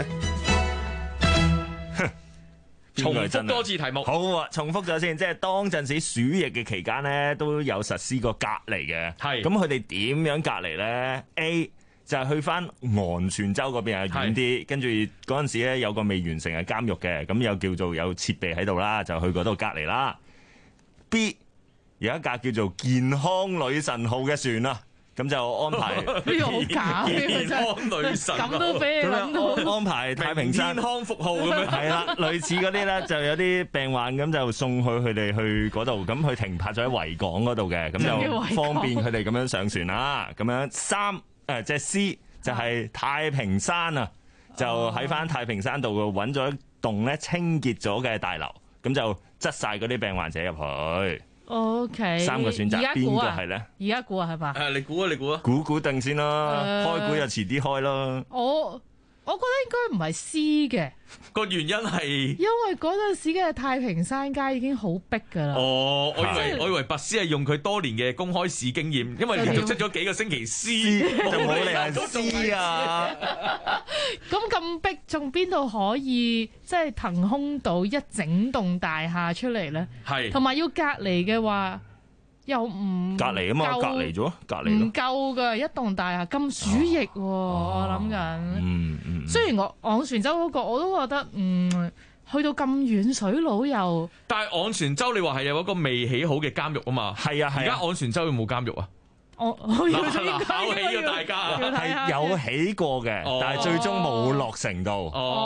重複多次題目。 好啊，重複咗先，即係當陣時鼠疫嘅期間呢，都有實施過隔離嘅。係咁，佢哋點樣隔離呢？ A 就係去翻昂船洲嗰邊係遠啲，跟住嗰陣時咧有個未完成嘅監獄嘅，咁又叫做有設備喺度啦，就去嗰度隔離啦。B 有一架叫做健康女神號嘅船啊，咁就安排呢個好假嘅， 健康女神咁都俾你諗到安排太平山健康服號咁樣， 係啦，類似嗰啲咧就有啲病患咁就送去佢哋去嗰度，咁佢停泊咗喺維港嗰度嘅，咁就方便佢哋咁樣上船啦。咁樣3即係 C 就係太平山啊，就喺翻太平山度揾咗一棟咧清潔咗嘅大樓，咁就擠晒嗰啲病患者入去。 OK， 3個選擇邊個係咧？ 而家估啊，係嘛？ 你估啊，你估啊？ 估定先啦，開估又遲啲開啦。 我覺得應該唔係 C 嘅， 個原因係因為嗰陣時嘅太平山街已經好逼㗎啦。 哦，我以為拔絲係用佢多年嘅公開試經驗，因為連續出咗幾個星期 C， 就冇理由 C 啊。 咁逼，仲邊度可以即係騰空到一整棟大廈出嚟咧？係，同埋要隔離嘅話。又唔隔離啊嘛，隔離咗，隔離唔夠㗎，一棟大廈咁鼠疫喎，我諗緊。雖然我昂船洲嗰個我都覺得，去到咁遠水佬又。 但係昂船洲你話係有一個未起好嘅監獄啊嘛。係啊，而家昂船洲有冇監獄啊？ 我要考起咗大家， 係有起過嘅，但係最終冇落成到。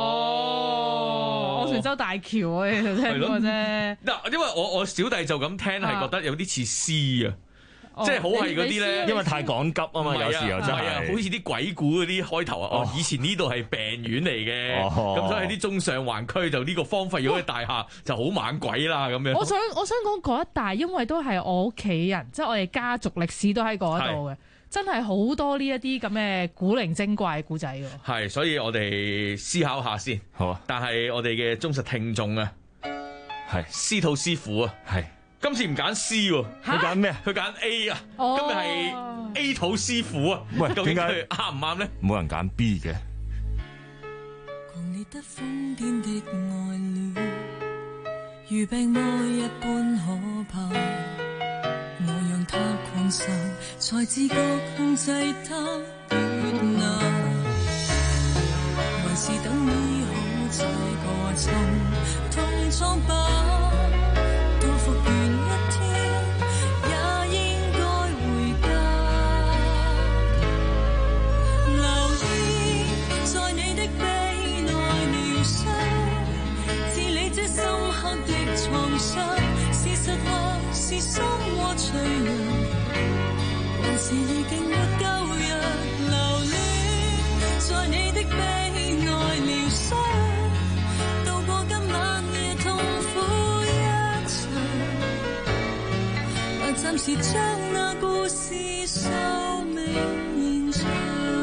昂船洲大橋啊，你聽過啫。 嗱，因為我小弟就咁聽係覺得有啲似詩啊。即係好係嗰啲咧， 因為太趕急啊嘛，有時候真係好似啲鬼故嗰啲開頭啊。以前呢度係病院嚟嘅，咁所以喺啲中上環區就呢個荒廢咗嘅大廈就好猛鬼啦咁樣。 我想講嗰一帶，因為都係我屋企人，即係我哋家族歷史都喺嗰度嘅，真係好多呢一啲咁嘅古靈精怪嘅故仔㗎。 係，所以我哋思考下先。好啊。但係我哋嘅忠實聽眾啊，係司徒師傅啊，係。今次唔揀 C 喎， 佢揀咩？ 佢揀 A 啊！今日係 A 土師傅啊！ 喂， 究竟佢啱唔啱咧？ 冇人揀 B 嘅。 狂烈得瘋癲的愛戀，如病魔一般可怕。我讓他狂受，才自覺控制他越難。還是等醫好這個心痛瘡疤。到復原一天，也應該回家。留意在你的臂內療傷，治理這深刻的創傷。是實或是心窩脆弱，還是已經沒夠藥。留戀在你的臂內療傷，度過今晚夜痛苦。暫時將那故事收尾現場。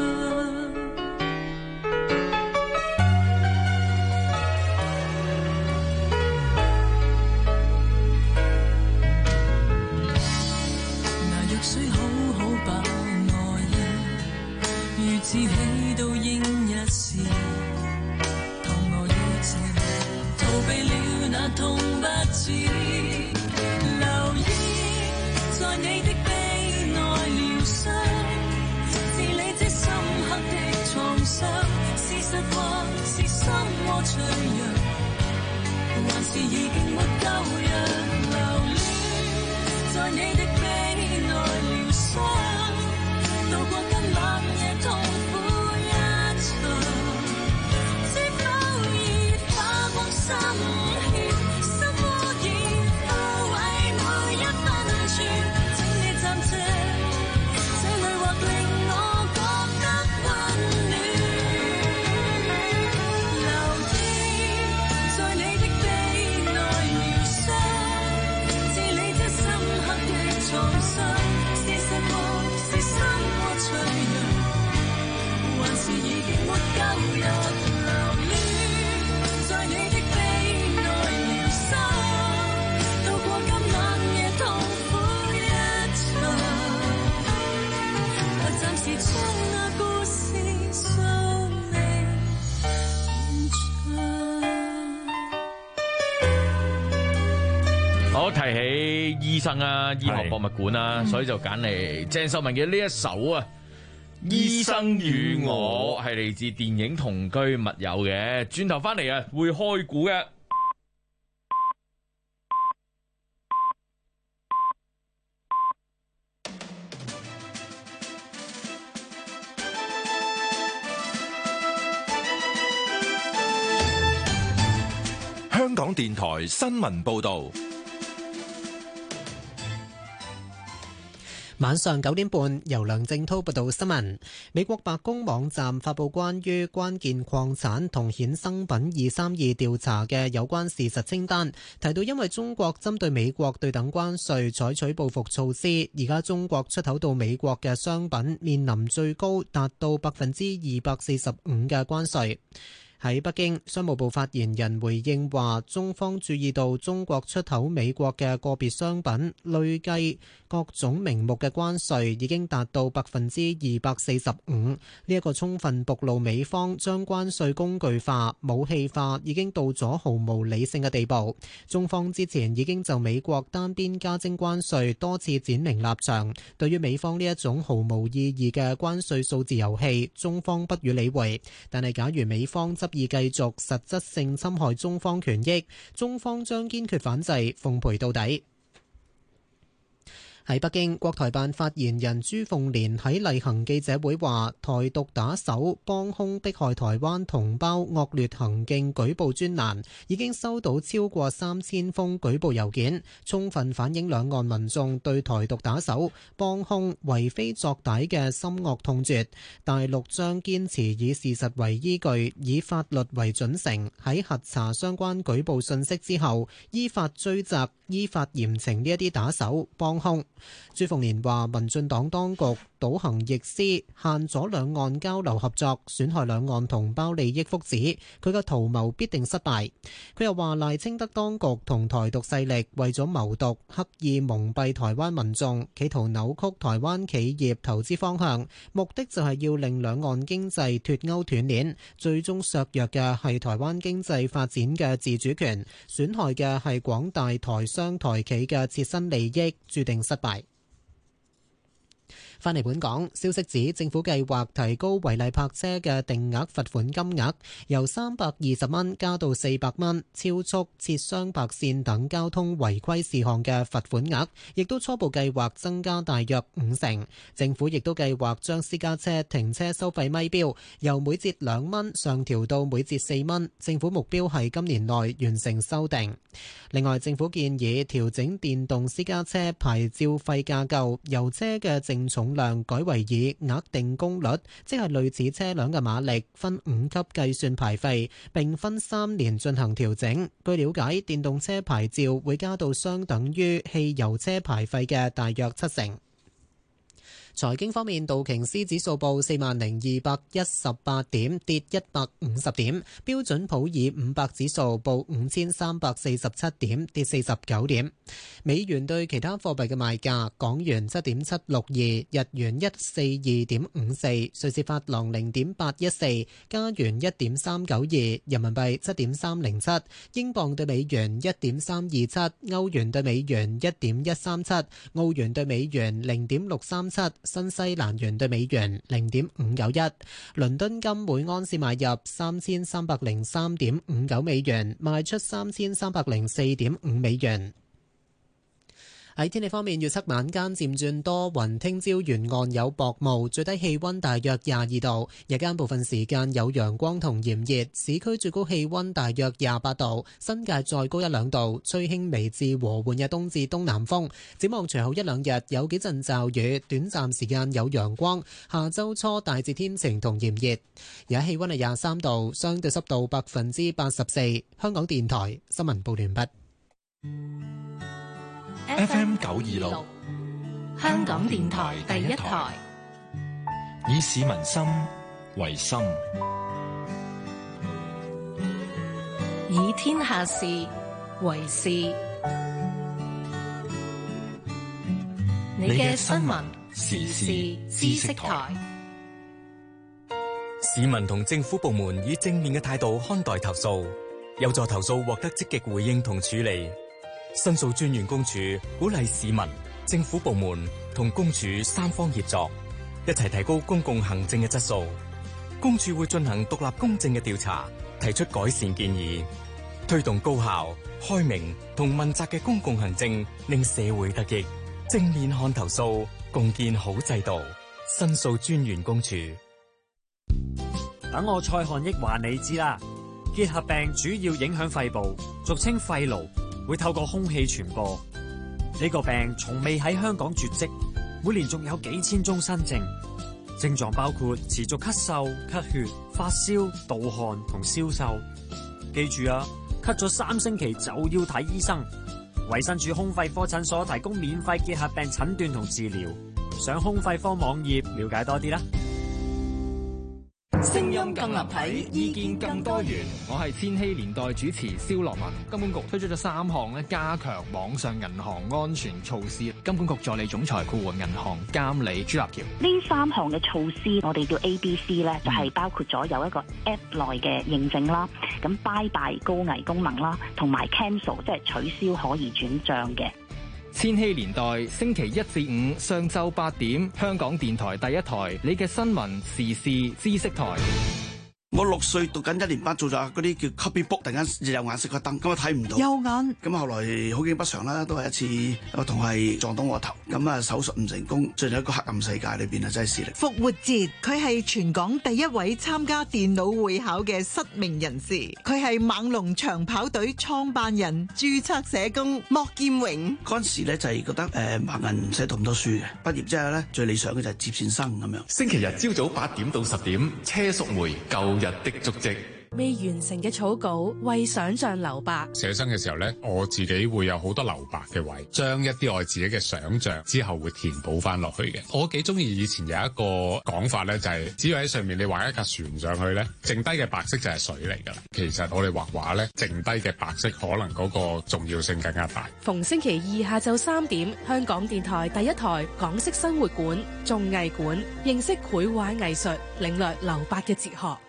拿藥水好好把愛意，如自起都應一試。當我已靜，逃避了那痛不止。留意在你的臂內療傷， 我提起醫生啊，醫學博物館啊，所以就揀嚟鄭秀文嘅呢一首啊，《醫生與我》係嚟自電影《同居密友》嘅。轉頭翻嚟啊，會開估嘅。 香港電台新聞報道。 晚上9點半，由梁正滔報道新聞。美國白宮網站發布關於關鍵礦產同衍生品232調查嘅有關事實清單，提到因為中國針對美國對等關稅採取報復措施，而家中國出口到美國嘅商品面臨最高達到245%嘅關稅。喺北京，商務部發言人回應話，中方注意到中國出口美國嘅個別商品累計各種名目嘅關稅已經達到245%，呢一個充分暴露美方將關稅工具化、武器化，已經到咗毫無理性嘅地步。中方之前已經就美國單邊加徵關稅多次闡明立場，對於美方呢一種毫無意義嘅關稅數字遊戲，中方不予理會。但係假如美方執意繼續實質性侵害中方權益，中方將堅決反制，奉陪到底。喺北京，國台辦發言人朱鳳蓮喺例行記者會話，台獨打手幫兇迫害台灣同胞惡劣行徑舉報專欄已經收到超過3000封舉報郵件，充分反映兩岸民眾對台獨打手幫兇為非作歹嘅深惡痛絕。大陸將堅持以事實為依據，以法律為準繩，喺核查相關舉報信息之後，依法追責、依法嚴懲呢一啲打手幫兇。朱鳳蓮話：民進黨當局倒行逆施，限咗兩岸交流合作，損害兩岸同胞利益福祉，佢嘅圖謀必定失敗。佢又話賴清德當局同台獨勢力為咗謀獨，刻意蒙蔽台灣民眾，企圖扭曲台灣企業投資方向，目的就係要令兩岸經濟脫鈎斷鏈，最終削弱嘅係台灣經濟發展嘅自主權，損害嘅係廣大台商台企嘅切身利益，注定失敗。返嚟本港，消息指政府計劃提高違例泊車嘅定額罰款金額，由320蚊加到400蚊，超速、切雙白線等交通違規事項嘅罰款額，亦都初步計劃增加大約50%。政府亦都計劃將私家車停車收費咪標由每節2蚊上調到每節4蚊，政府目標係今年內完成修訂。另外，政府建議調整電動私家車牌照費架構，由車嘅淨重量改為以額定功率，即係類似車輛嘅馬力，分5級計算牌費，並分3年進行調整。據了解，電動車牌照會加到相等於汽油車牌費嘅大約70%。財經方面，道瓊斯指數報40,218點，跌150點；標準普爾500指數報5347點，跌49點。美元對其他貨幣嘅賣價：港元7.762，日元142.54，瑞士法郎0.814，加元1.392，人民幣7.307，英鎊對美元1.327，歐元對美元1.137，澳元對美元0.637。新西蘭元對美元0.591，倫敦金每盎司買入3303.59美元，賣出3304.5美元。喺天氣方面，預測晚間漸轉多雲，聽朝沿岸有薄霧，最低氣溫大約22度，日間部分時間有陽光同炎熱，市區最高氣溫大約28度，新界再高1-2度，吹輕微至和緩嘅東至東南風。展望隨後1-2日有幾陣驟雨，短暫時間有陽光，下周初大致天晴同炎熱。而家氣溫係23度，相對濕度84%。香港電台新聞報完畢。 FM 926， 香港電台第一台， 以市民心為心， 以天下事為事。你嘅新聞時事知識台。 市民同政府部門以正面嘅態度看待投訴，有助投訴獲得積極回應同處理。 申訴專員公署鼓勵市民、政府部門同公署三方協作，一齊提高公共行政嘅質素。公署會進行獨立公正嘅調查，提出改善建議，推動高效、開明同問責嘅公共行政，令社會得益。正面看投訴，共建好制度。申訴專員公署。 等我蔡漢益話你知啦。結核病主要影響肺部，俗稱肺癆，會透過空氣傳播。呢個病從未喺香港絕跡，每年仲有幾千宗新症。症狀包括持續咳嗽、咳血、發燒、盜汗同消瘦。記住啊，咳咗3星期就要睇醫生。衛生署胸肺科診所提供免費結核病診斷同治療，上胸肺科網頁了解多啲啦。 聲音更立體，意見更多元。我係千禧年代主持蕭樂文。金管局推出咗3項加強網上銀行安全措施。金管局助理總裁括弧銀行監理朱立橋。 呢3項嘅措施，我哋叫 ABC 咧，就係包括咗有一個 App 內嘅認證啦，咁拜拜高危功能啦，同埋 cancel 即係取消可疑轉賬嘅。 千禧年代星期1至5上晝8點，香港電台第一台，你嘅新聞時事知識台。 我6歲讀緊1年班，做咗嗰啲叫 copy book，突然間右眼熄個燈，咁我睇唔到。右眼。咁後來好景不常啦，都係一次我同係撞到我頭，咁啊手術唔成功，進入一個黑暗世界裏邊啊，真係視力。 復活節，佢係全港第一位參加電腦會考嘅失明人士，佢係猛龍長跑隊創辦人、註冊社工莫劍榮。 嗰陣時咧就係覺得盲人唔使讀咁多書嘅，畢業之後咧最理想嘅就係接線生咁樣。 星期日朝早8點到10點，車淑梅舊日的足跡。 未完成嘅草稿為想像留白。 寫生嘅時候呢，我自己會有好多留白嘅位，將一啲我自己嘅想像之後會填補翻落去嘅。我幾中意以前有一個講法呢，就係只要喺上面你畫一架船上去呢，剩低嘅白色就係水嚟㗎啦。其實我哋畫畫呢，剩低嘅白色可能嗰個重要性更加大。 逢星期二下晝3點，香港電台第一台港式生活館、綜藝館，認識繪畫藝術，領略留白嘅哲學。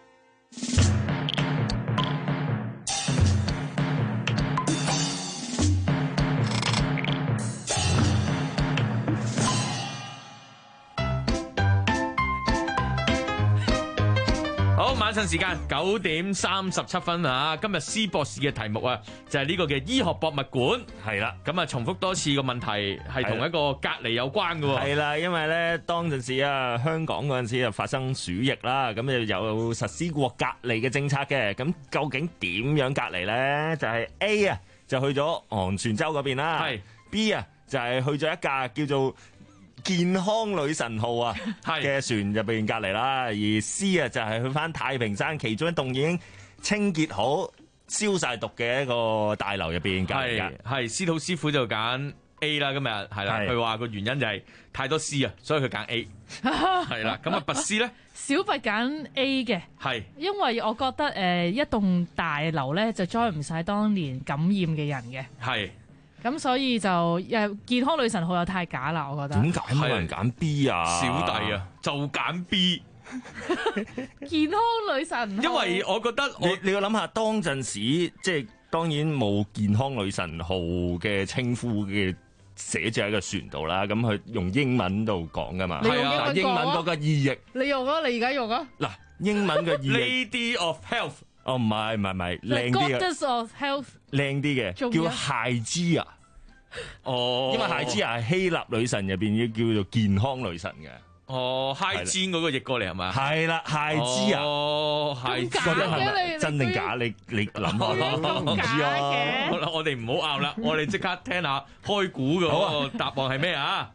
好，晚上時間9點37分啊！今日施博士嘅題目啊，就係呢個嘅醫學博物館。係啦，咁啊重複多次個問題係同一個隔離有關嘅喎。 係啦，因為咧當陣時啊，香港嗰陣時就發生鼠疫啦，咁就有實施過隔離嘅政策嘅。咁究竟點樣隔離咧？就係 A 啊，就去咗昂船洲嗰邊啦。係 B 啊，就係去咗一架叫做健康女神號啊嘅船入邊隔離啦，而 C 啊就係去翻太平山其中一棟已經清潔好、消晒毒嘅一個大樓入邊隔離㗎。 係司徒師傅就揀 A 啦，今日係啦，佢話個原因就係太多 C 啊，所以佢揀 A 係啦。咁啊拔 C 咧， 小拔揀 A 嘅， 係因為我覺得一棟大樓咧就載唔晒當年感染嘅人嘅。係。咁所以就健康女神號又太假啦，我覺得。 點解冇人揀 B 啊？ 小弟啊，就揀 B。 健康女神號。 因為我覺得你要諗下，當陣時即係當然冇健康女神號嘅稱呼嘅寫住喺個船度啦，咁佢用英文度講噶嘛。 你用英文講啊？ 英文嗰個意譯。 你用啊？你而家用啊？ 嗱，英文嘅意譯。 Lady of Health。 哦，唔係，靚啲嘅。 Goddess of Health。靚啲嘅，叫Hygeia。哦，因為Hygeia係希臘女神入邊叫做健康女神嘅。 哦，Hygiene 嗰個譯過嚟係咪？係啦，Hygeia。 哦， 覺得係咪真定假？你諗下咯，唔知啊。 好啦，我哋唔好拗啦，我哋即刻聽下開估嘅嗰個答案係咩啊？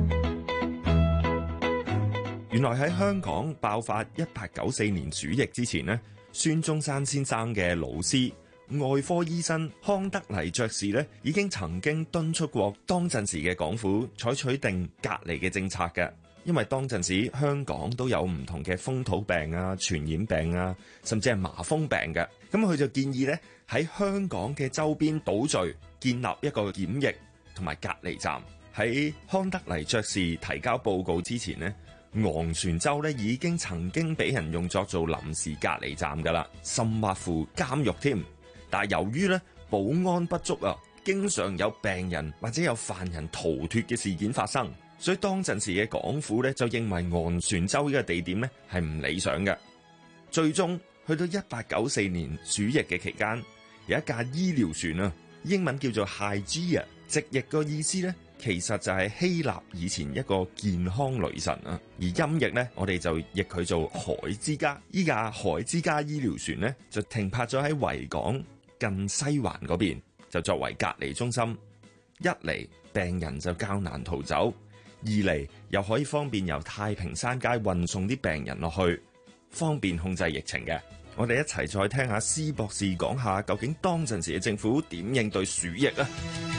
原來喺香港爆發1894年鼠疫之前呢，孫中山先生嘅老師外科醫生康德黎爵士咧，已經曾經敦促過當陣時嘅港府採取定隔離嘅政策嘅，因為當陣時香港都有唔同嘅風土病啊、傳染病啊，甚至係麻風病嘅。咁佢就建議咧喺香港嘅周邊島嶼建立一個檢疫同埋隔離站。喺康德黎爵士提交報告之前呢，昂船洲咧已經曾經俾人用作做臨時隔離站噶啦，甚或乎監獄添。但係由於咧保安不足啊， 經常有病人或者有犯人逃脫嘅事件發生，所以當陣時嘅港府咧就認為昂船洲呢個地點咧係唔理想嘅。最終去到1894年鼠疫嘅期間，有一架醫療船啊，英文叫做 Hygeia， 直譯個意思咧其實就係希臘以前一個健康女神啊，而音譯咧我哋就譯佢做海之家。依架海之家醫療船咧就停泊咗喺維港近西環嗰邊，就作為隔離中心。一嚟病人就較難逃走，二嚟又可以方便由太平山街運送啲病人落去，方便控制疫情嘅。我哋一齊再聽下施博士講下究竟當陣時嘅政府點應對鼠疫啊。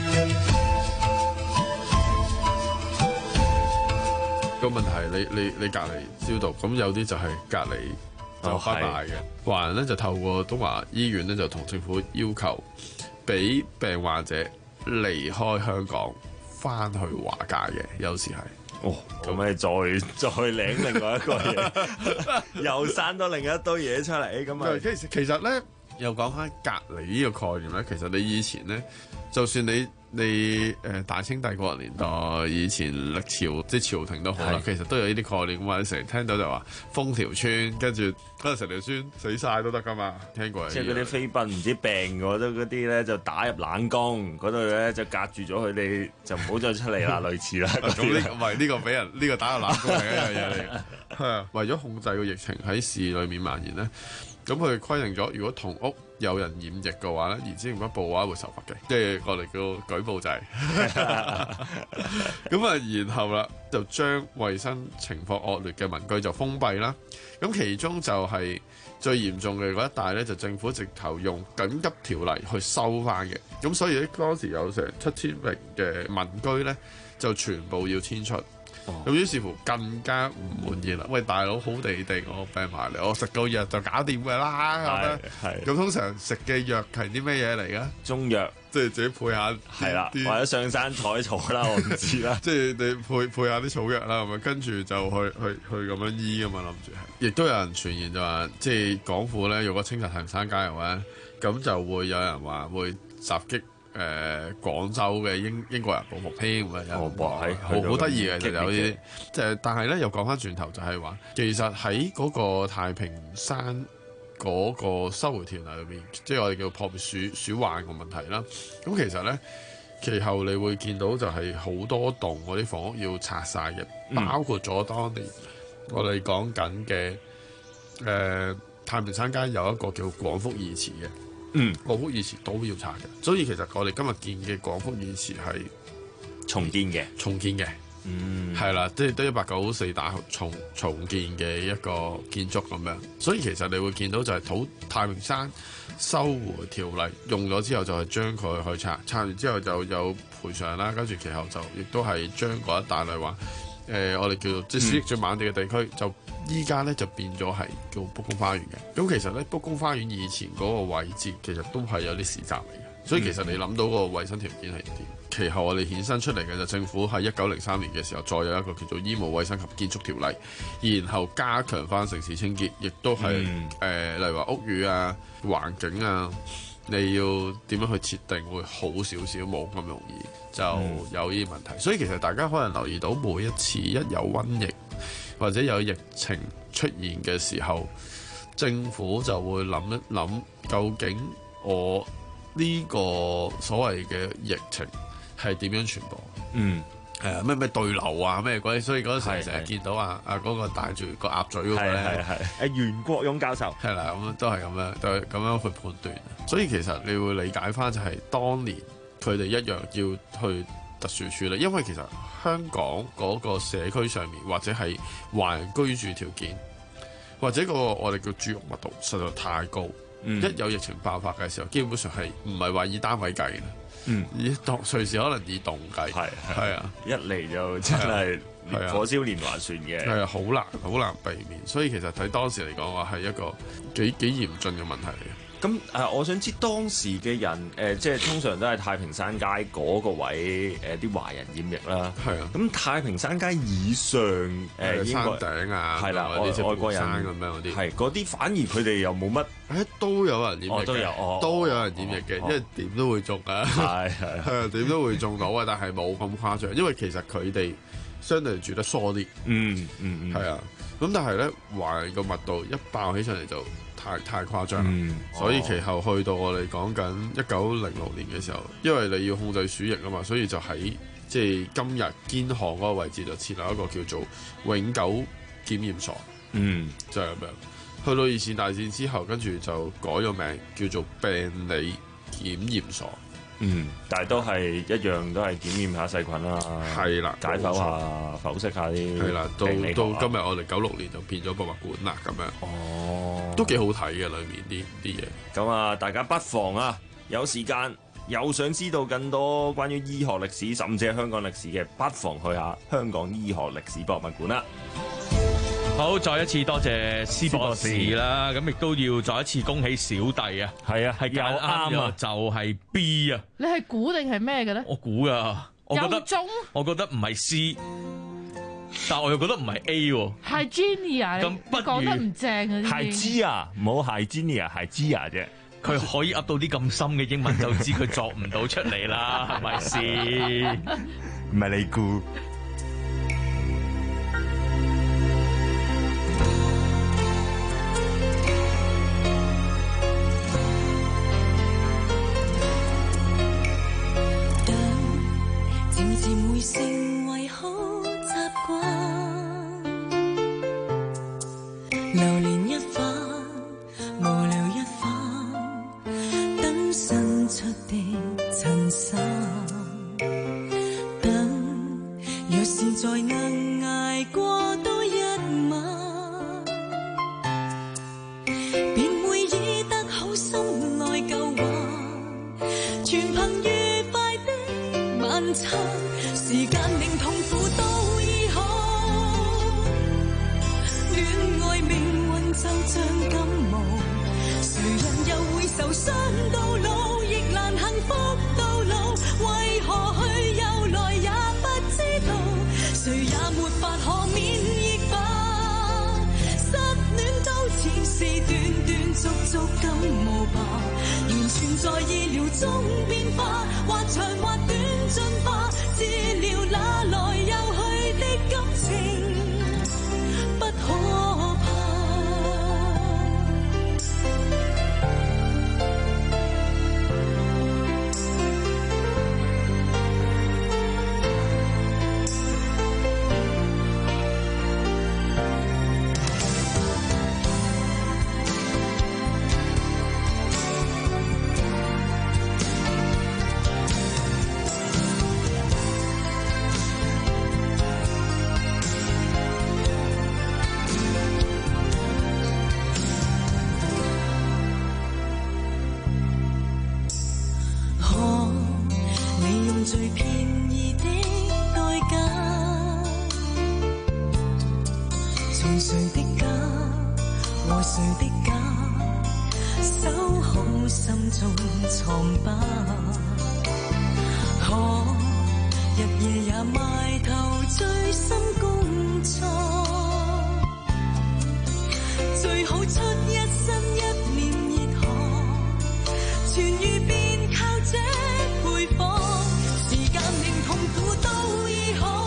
個問題你隔離消毒，咁有啲就係隔離就拜拜嘅。華人咧就透過東華醫院咧就同政府要求，俾病患者離開香港翻去華界嘅，有時係。 哦，咁咪再領另外一個嘢，又生多另一堆嘢出嚟，咁啊。 其實咧，又講翻隔離呢個概念咧，其實你以前咧，就算你大清帝國年代以前歷朝即係朝廷都好啦，其實都有呢啲概念㗎嘛。你成日聽到就話封條村，跟住嗰陣成條村死晒都得㗎嘛，聽過。 即係嗰啲妃嬪唔知病嗰啲咧，就打入冷宮嗰度咧，就隔住咗佢哋，就唔好再出嚟啦，類似啦。 咁呢個俾人呢個打入冷宮係一樣嘢嚟嘅。係啊，為咗控制個疫情喺市裏面蔓延咧，咁佢規定咗，如果同屋有人染疫嘅話咧，言之唔一報嘅話會受罰嘅，即係我哋叫舉報制。咁啊，然後啦，就將衞生情況惡劣嘅民居就封閉啦。咁其中就係最嚴重嘅嗰一帶咧，就政府直頭用緊急條例去收翻嘅。咁所以咧，當時有成7000名嘅民居咧，就全部要遷出。咁於是乎更加唔滿意啦！喂，大佬好地地，我病埋嚟，我食個藥就搞掂㗎啦。咁通常食嘅藥係啲咩嘢嚟㗎？ 中藥， 即係自己配下係啦，或者上山採草啦，我唔知啦。 即係你配下啲草藥啦，咁啊跟住就去咁樣醫㗎嘛，諗住係。亦都有人傳言就話，即係港府咧，如果清拆太平山街嘅話，咁就會有人話會襲擊。廣州嘅英國人報復添，好得意嘅，就有啲即係，但係咧又講翻轉頭就係話，其實喺嗰個太平山嗰個收回條例裏面，即係我哋叫撲滅鼠患個問題啦。咁其實咧，其後你會見到就係好多棟嗰啲房屋要拆晒嘅，包括咗當年我哋講緊嘅太平山街有一個叫廣福義祠嘅。廣福義祠都要拆嘅，所以其實我哋今日見嘅廣福義祠係重建嘅，係啦，即係都1894大學重建嘅一個建築咁樣。所以其實你會見到就係太平山收回條例用咗之後，就係將佢去拆完之後就有賠償啦，跟住其後就亦都係將嗰一帶例話我哋叫做即係市域最猛地嘅地區就。依家咧就變咗係叫卜公花園嘅，咁其實咧卜公花園以前嗰個位置其實都係有啲市集嚟嘅，所以其實你諗到個衞生條件係點？其後我哋衍生出嚟嘅就政府喺1903年嘅時候，再有一個叫做醫務衛生及建築條例，然後加強翻城市清潔，亦都係例如話屋宇啊、環境啊，你要點樣去設定會好少少，冇咁容易就有呢啲問題。所以其實大家可能留意到每一次一有瘟疫或者有疫情出現嘅時候，政府就會諗一諗，究竟我呢個所謂嘅疫情係點樣傳播？係啊，咩對流啊，咩鬼？所以嗰陣時成日見到嗰個戴住個鴨嘴嗰個咧， 袁國勇教授係啦，咁都係咁樣，都係咁樣去判斷。所以其實你會理解翻就係當年佢哋一樣要去特殊處理，因為其實香港嗰個社區上面，或者係華人居住條件，或者個我哋叫住屋密度實在太高。一有疫情爆發嘅時候，基本上係唔係話以單位計嘅，以隨時可能以棟計。係啊， 一嚟就真係火燒連環船嘅， 係啊，好難避免。所以其實喺當時嚟講話係一個幾嚴峻嘅問題嚟嘅。 咁我想知當時嘅人即係通常都係太平山街嗰個位啲華人染疫啦。 係啊。 咁太平山街以上山頂啊， 係啦，外國人咁樣嗰啲， 係嗰啲反而佢哋又冇乜。 都有人染疫嘅，都有人染疫嘅，因為點都會中啊。係點都會中到啊，但係冇咁誇張，因為其實佢哋相對住得疏啲。係啊。咁但係咧，華人個密度一爆起上嚟就太誇張啦。所以其後去到我哋講緊1906年嘅時候，因為你要控制鼠疫啊嘛，所以就喺即係今日堅巷嗰個位置就設立一個叫做永久檢驗所。就係咁樣。去到二次大戰之後，跟住就改咗名叫做病理檢驗所。 但係都係一樣，都係檢驗下細菌啦。 係啦， 解剖下、剖析下啲。 係啦，到今日我哋96年就變咗博物館啦，咁樣。都幾好睇嘅，裡面啲嘢。 咁啊，大家不妨啊，有時間又想知道更多關於醫學歷史，甚至係香港歷史嘅，不妨去下香港醫學歷史博物館啦。 好，再一次多謝施博士啦，咁亦都要再一次恭喜小弟啊！ 係啊， 係又啱啊，就係 B 啊！ 你係估定係咩嘅咧？ 我估噶，我覺得唔係 C， 但我又覺得唔係 A 喎。 係 Genia， 咁不如講得唔正啊！ 係 G 啊，唔好係 Genia，係 Gia 啫。 佢可以噏到啲咁深嘅英文，就知佢作唔到出嚟啦，係咪先？ 唔係你估。 會成為好習慣，流連一番，無聊一番，等伸出的襯衫，等若是再硬捱過多一晚，便會醫得好心內舊患，全憑愉快的晚餐。時間令痛苦都醫好，戀愛命運就像感冒，誰人又會受傷到老，亦難幸福到老，為何去又來也不知道，誰也沒法可免疫吧，失戀都似是斷斷續續感冒吧，完全在意料中變化，或長或短進化，治療那來又去的感情不可怕。最便宜的代價，從誰的家和誰的家，守好心中瘡疤，可日夜也埋頭醉心工作，最好出一身一面熱汗，痊愈便靠這配方，時間令痛苦都醫好，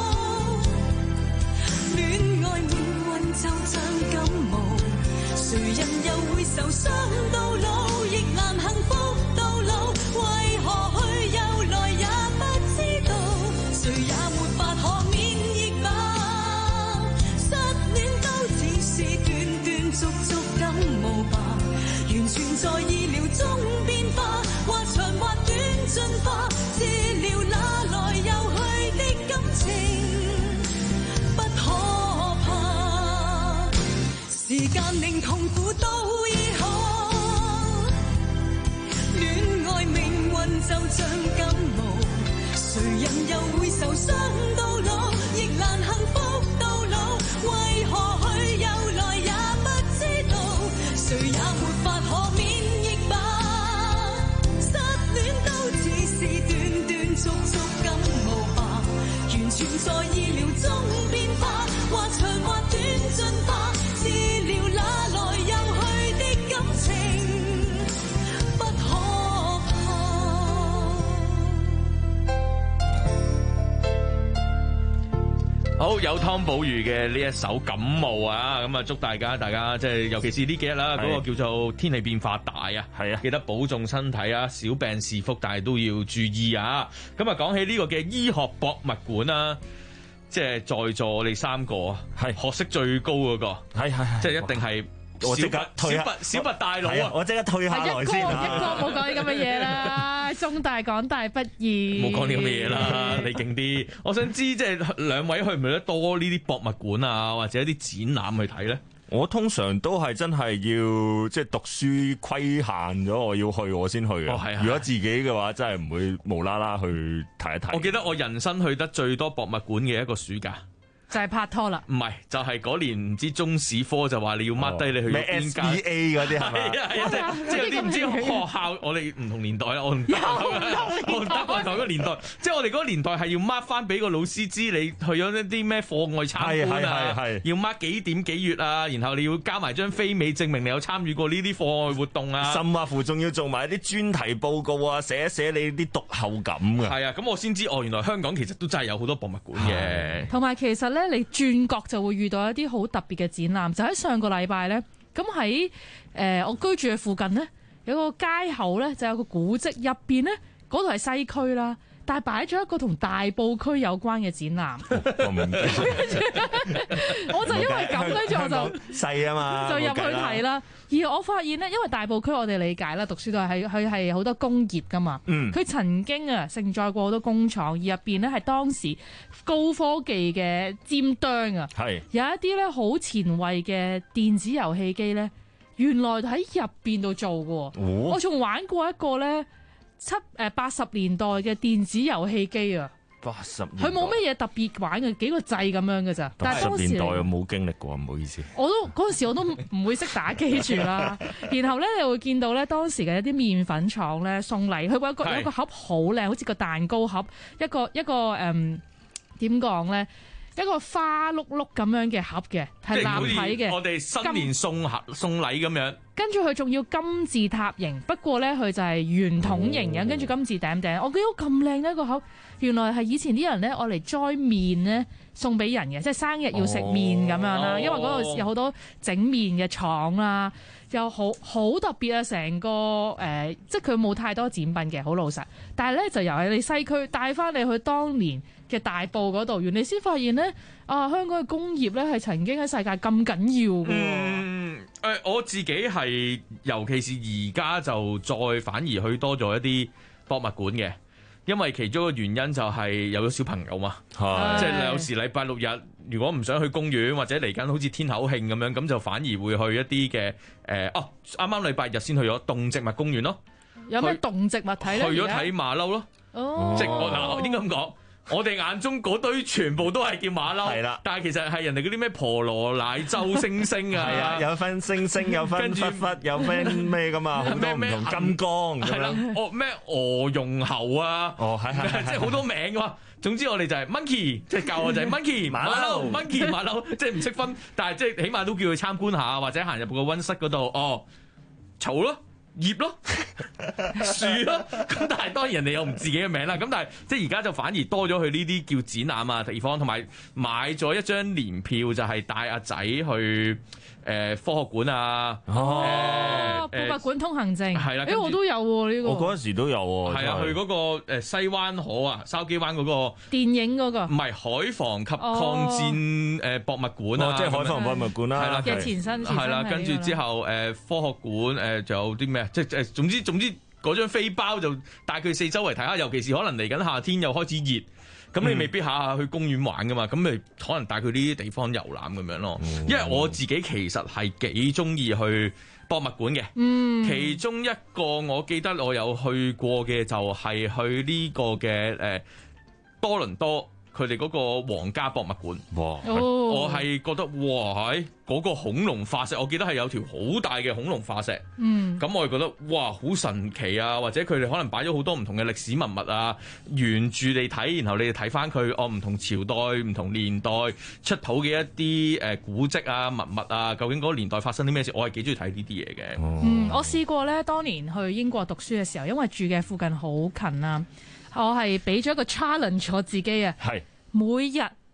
戀愛命運就像感冒，誰人又會受傷到老，亦難幸福到老，為何去又來也不知道，誰也沒法可免疫吧，失戀都只是斷斷續續感冒吧，完全在意料中變化，或長或短進化，治療那來又去的感情不可怕，時間令痛苦都醫好，戀愛命運就像感冒，誰人又會受傷到老，亦難幸福到老，為何去又來也不知道，誰也沒法可免疫好，有湯寶如嘅呢一首感冒啊，咁啊祝大家即係尤其是呢幾日啦，嗰個叫做天氣變化大啊，係啊，記得保重身體啊，小病是福，但係都要注意啊。咁啊講起呢個嘅醫學博物館啊，即係在座我哋三個啊，係學識最高嗰個，係即係一定係。 我即刻退下小拔大佬啊！ 我即刻退下來先啊！ 一哥冇講啲咁嘅嘢啦，中大港大畢業。冇講啲咁嘅嘢啦，你勁啲。我想知即係兩位去唔去得多呢啲博物館啊，或者一啲展覽去睇咧？ 我通常都係真係要即係讀書規限咗，我要去我先去嘅。 係如果自己嘅話，真係唔會無啦啦去睇一睇。 我記得我人生去得最多博物館嘅一個暑假。 就係拍拖啦， 唔係就係嗰年唔知中史科就話你要 mark 低你去咗邊間 SBA 嗰啲係咪？ 係啊，即係有啲唔知學校，我哋唔同年代啦，我唔得同一個年代，即係我哋嗰個年代係要 mark 翻俾個老師知你去咗一啲咩課外參觀啊，要 mark 幾點幾月啊，然後你要加埋張飛尾證明你有參與過呢啲課外活動啊， 甚或乎仲要做埋啲專題報告啊，寫一寫你啲讀後感嘅。 係啊，咁我先知原來香港其實都真係有好多博物館嘅， 同埋其實咧。你轉角就會遇到一啲好特別嘅展覽，就喺上個禮拜咧，咁喺我居住嘅附近咧，有個街口咧，就有個古蹟入邊咧，嗰度係西區啦，但係擺咗一個同大埔區有關嘅展覽。我就因為咁，跟住我就細啊嘛， 就入去睇啦。而我發現咧，因為大埔區我哋理解啦，讀書都係佢係好多工業噶嘛。佢曾經啊承載過好多工廠，而入邊咧係當時高科技嘅尖端啊。有一啲咧好前衛嘅電子遊戲機咧，原來喺入邊度做嘅。我仲玩過一個咧80年代嘅電子遊戲機啊。 80年代佢冇乜嘢特別玩嘅，幾個掣咁樣嘅咋。但係當時年代我冇經歷過，唔好意思。 嗰陣時我都唔會識打機住啦。然後咧，你會見到咧當時嘅一啲麵粉廠咧送禮，佢有一個盒好靚，好似個蛋糕盒，一個點講咧？一個花碌碌咁樣嘅盒嘅，係立體嘅。 我哋新年送禮咁樣。 跟住佢仲要金字塔形，不過咧佢就係圓筒形嘅，跟住金字頂頂。我見到咁靚嘅一個盒，原來係以前啲人咧愛嚟栽麵咧送俾人嘅，即係生日要食麵咁樣啦。因為嗰度有好多整麵嘅廠啦，又好特別啊！成個即係佢冇太多展品嘅，好老實。但係咧就由喺你西區帶翻你去當年嘅大埔嗰度，原來先發現咧香港嘅工業咧係曾經喺世界咁緊要嘅。 我自己係尤其是而家就再反而去多咗一啲博物館嘅，因為其中一個原因就係有咗小朋友嘛，即係有時禮拜六日如果唔想去公園或者嚟緊好似天口慶咁樣，咁就反而會去一啲嘅啱啱禮拜日先去咗動植物公園咯。 有咩動植物睇咧？ 去咗睇馬騮咯，即係我應該咁講。我哋眼中嗰堆全部都係叫馬騮，係啦。但係其實係人哋嗰啲咩婆羅乃州猩猩啊， 係啊，有分猩猩，有分狒狒，有分咩噶嘛，好多唔同金剛咁樣。 咩鵝絨猴啊， 係即係好多名噶嘛。總之我哋就係 monkey， 即係教我就係 monkey 馬騮 ，monkey 馬騮，即係唔識分，但係即係起碼都叫佢參觀下，或者行入個溫室嗰度，草咯。葉咯，樹咯，咁但係當然人哋有唔自己嘅名啦。咁但係即係而家就反而多咗去呢啲叫展覽啊地方，同埋買咗一張年票就係帶阿仔去科學館啊， 博物館通行證係啦。 我都有喎呢個。 我嗰陣時都有喎。 係啊，去嗰個西灣河啊，筲箕灣嗰個電影嗰個。 唔係海防及抗戰博物館啊， 即係海防博物館啦。 係啦嘅前身。 係啦，跟住之後科學館仲有啲咩？即係總之嗰張飛包就帶佢四周圍睇下，尤其是可能嚟緊夏天又開始熱，咁你未必下下去公園玩噶嘛，咁咪可能帶佢呢啲地方遊覽咁樣咯。因為我自己其實係幾中意去博物館嘅，其中一個我記得我有去過嘅就係去呢個嘅多倫多。佢哋嗰個皇家博物館，我係覺得嗰個恐龍化石，我記得係有條好大嘅恐龍化石，咁我係覺得好神奇啊！或者佢哋可能擺咗好多唔同嘅歷史文物啊，沿住你睇，然後你哋睇翻佢唔同朝代、唔同年代出土嘅一啲古蹟啊、文物啊，究竟嗰個年代發生啲咩事？我係幾中意睇呢啲嘢嘅。 我試過咧，當年去英國讀書嘅時候，因為住嘅附近好近啊。我係俾咗一個 challenge 我自己啊，係每日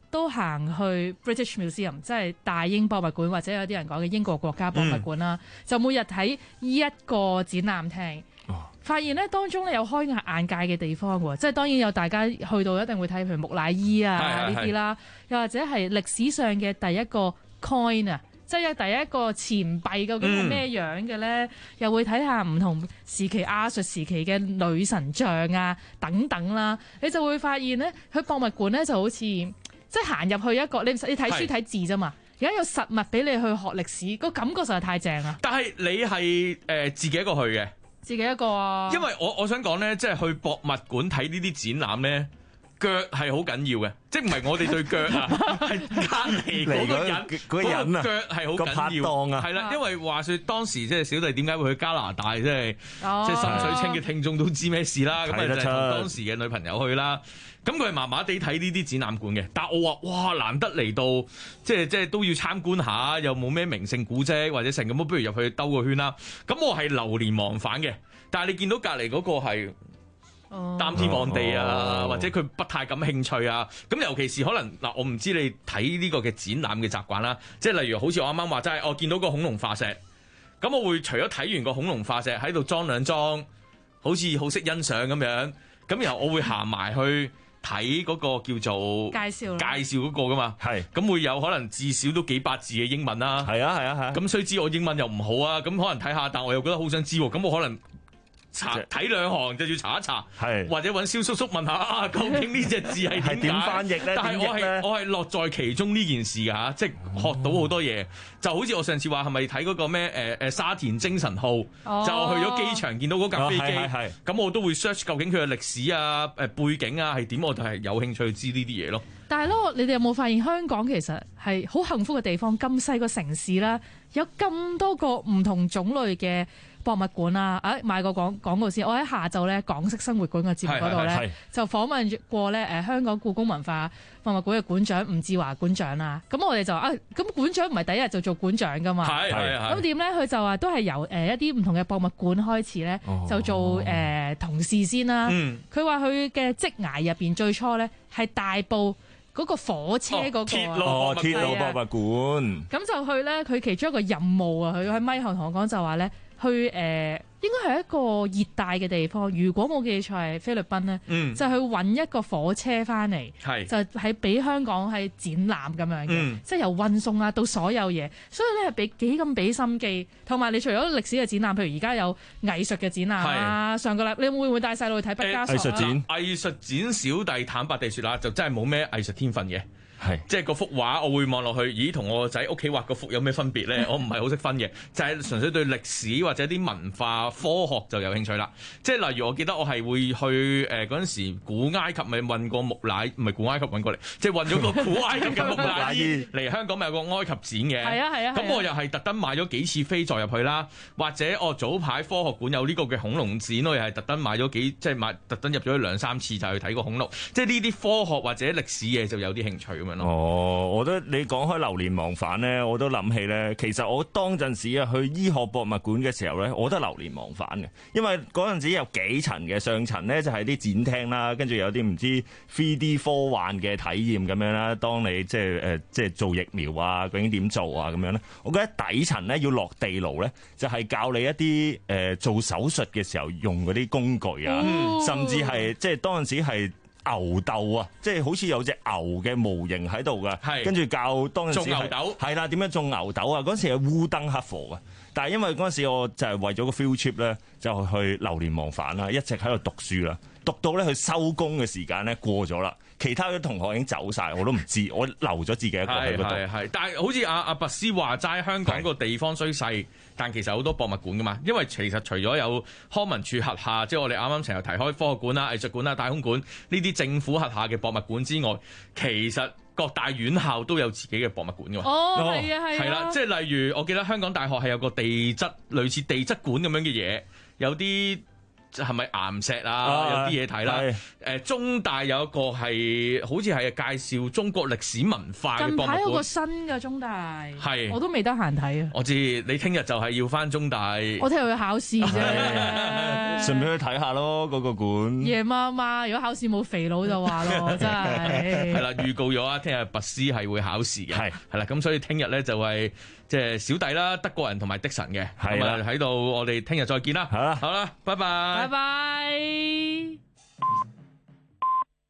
都行去 British Museum， 即係大英博物館，或者有啲人講嘅英國國家博物館啦，就每日睇呢一個展覽廳。發現咧當中咧有開眼界嘅地方喎，即係當然有大家去到一定會睇，譬如木乃伊啊呢啲啦，又或者係歷史上嘅第一個 coin 啊，即係第一個錢幣究竟係咩樣嘅咧？又會睇下唔同時期亞述時期嘅女神像啊等等啦，你就會發現咧，佢博物館咧就好似即係行入去一個你睇書睇字啫嘛，而家有實物俾你去學歷史，個感覺實在太正啦。 但係你係自己一個去嘅。 自己一個啊， 因為我想講咧，即係去博物館睇呢啲展覽咧，腳係好緊要嘅，即係唔係我哋對腳啊，係隔離嗰個人啊，腳係好緊要啊，係啦，因為話說當時即係小弟點解會去加拿大，即係深水清嘅聽眾都知咩事啦，咁就係同當時嘅女朋友去啦。咁佢係麻麻地睇呢啲展覽館嘅，但係我話哇難得嚟到，即係都要參觀下，又冇咩名勝古蹟或者成咁，不如入去兜個圈啦。咁我係流連忘返嘅，但係你見到隔離嗰個係擔天望地啊，或者佢不太感興趣啊。咁尤其是可能嗱，我唔知你睇呢個嘅展覽嘅習慣啦，即係例如好似我啱啱話齋，我見到個恐龍化石，咁我會除咗睇完個恐龍化石喺度裝兩裝，好似好識欣賞咁樣，咁然後我會行埋去睇嗰個叫做介紹嗰個噶嘛，係咁會有可能至少都幾百字嘅英文啦，係啊，咁雖知我英文又唔好啊，咁可能睇下，但我又覺得好想知喎，咁我可能睇兩行就要查一查，或者揾蕭叔叔問下啊，究竟呢隻字係點翻譯咧？但係我係樂在其中呢件事㗎，即係學到好多嘢。就好似我上次話係咪睇嗰個咩沙田精神號，就去咗機場見到嗰架飛機，咁我都會 search 究竟佢嘅歷史啊、背景啊係點，我就係有興趣知呢啲嘢咯。 但係咧，你哋有冇發現香港其實係好幸福嘅地方？咁細個城市啦，有咁多個唔同種類嘅博物館啊！賣個廣告先，我喺下晝咧港式生活館嘅節目嗰度咧，就訪問過咧香港故宮文化博物館嘅館長吳志華館長啦。咁我哋就話咁館長唔係第一日就做館長噶嘛？咁點咧？佢就話都係由一啲唔同嘅博物館開始咧，就做同事先啦。佢話佢嘅職涯入邊最初咧係大埔嗰個火車嗰個鐵路博物館。 咁就去咧，佢其中一個任務啊，佢喺咪後同我講就話咧。去應該係一個熱帶嘅地方，如果冇記錯係菲律賓咧，就去揾一個火車翻嚟，就係俾香港係展覽咁樣嘅，即係由運送啊到所有嘢，所以咧係俾幾咁俾心機。同埋你除咗歷史嘅展覽，譬如而家有藝術嘅展覽啊，上個禮你會唔會帶細路去睇畢加索啊？ 藝術展小弟坦白地説啦，就真係冇咩藝術天分嘅。即係嗰幅畫，我會望落去，咦，同我個仔屋企畫嗰幅有咩分別咧？我唔係好識分嘅，就係純粹對歷史或者啲文化科學就有興趣啦。即係例如我記得我係會去嗰陣時古埃及咪運過木乃，唔係古埃及運過嚟，即係運咗個古埃及嘅木乃伊嚟香港咪有個埃及展嘅。係啊。咁我又係特登買咗幾次飛再入去啦，或者早排科學館有呢個嘅恐龍展，我又係特登買咗即係特登入咗去2-3次就去睇個恐龍。即係呢啲科學或者歷史嘢就有啲興趣。 我覺得你講開流連忘返咧，我都諗起咧。其實我當陣時啊去醫學博物館嘅時候咧，我都流連忘返嘅。因為嗰陣時有幾層嘅，上層咧就係啲展廳啦，跟住有啲唔知 3D 科幻嘅體驗咁樣啦。當你即係做疫苗啊，究竟點做啊咁樣咧？我覺得底層咧要落地牢咧，就係教你一啲做手術嘅時候用嗰啲工具啊，甚至係即係當陣時係。牛竇啊，即係好似有隻牛嘅模型喺度噶，跟住教當陣時種牛竇係啦，點樣種牛竇啊？嗰陣時係烏燈黑火嘅，但係因為嗰陣時我就係為咗個 field trip 咧，就去流連忘返啦，一直喺度讀書啦，讀到咧佢收工嘅時間咧過咗啦，其他嘅同學已經走晒，我都唔知，我留咗自己一個喺嗰度。 係，但係好似阿拔斯話齋，香港個地方雖細，但其實好多博物館噶嘛，因為其實除咗有康文署轄下，即係我哋啱啱成日提開科學館啊、藝術館啊、太空館呢啲政府轄下嘅博物館之外，其實各大院校都有自己嘅博物館噶嘛。係啦，即係例如我記得香港大學係有個地質類似地質館咁樣嘅嘢，有啲。係咪岩石啊？有啲嘢睇啦。中大有一個係好似係介紹中國歷史文化嘅博物館。近排有個新嘅中大， 係我都未得閒睇啊。 我知你聽日就係要返中大。 我聽日去考試啫。 順便去睇下咯，嗰個館。 夜媽媽，如果考試冇肥佬就話咯，真係。 係啦，預告咗啊，聽日拔絲係會考試嘅，係啦，咁所以聽日咧就係即係小弟啦、德國人同埋的神嘅，咁啊喺度，我哋聽日再見啦，好啦，拜拜， 拜拜。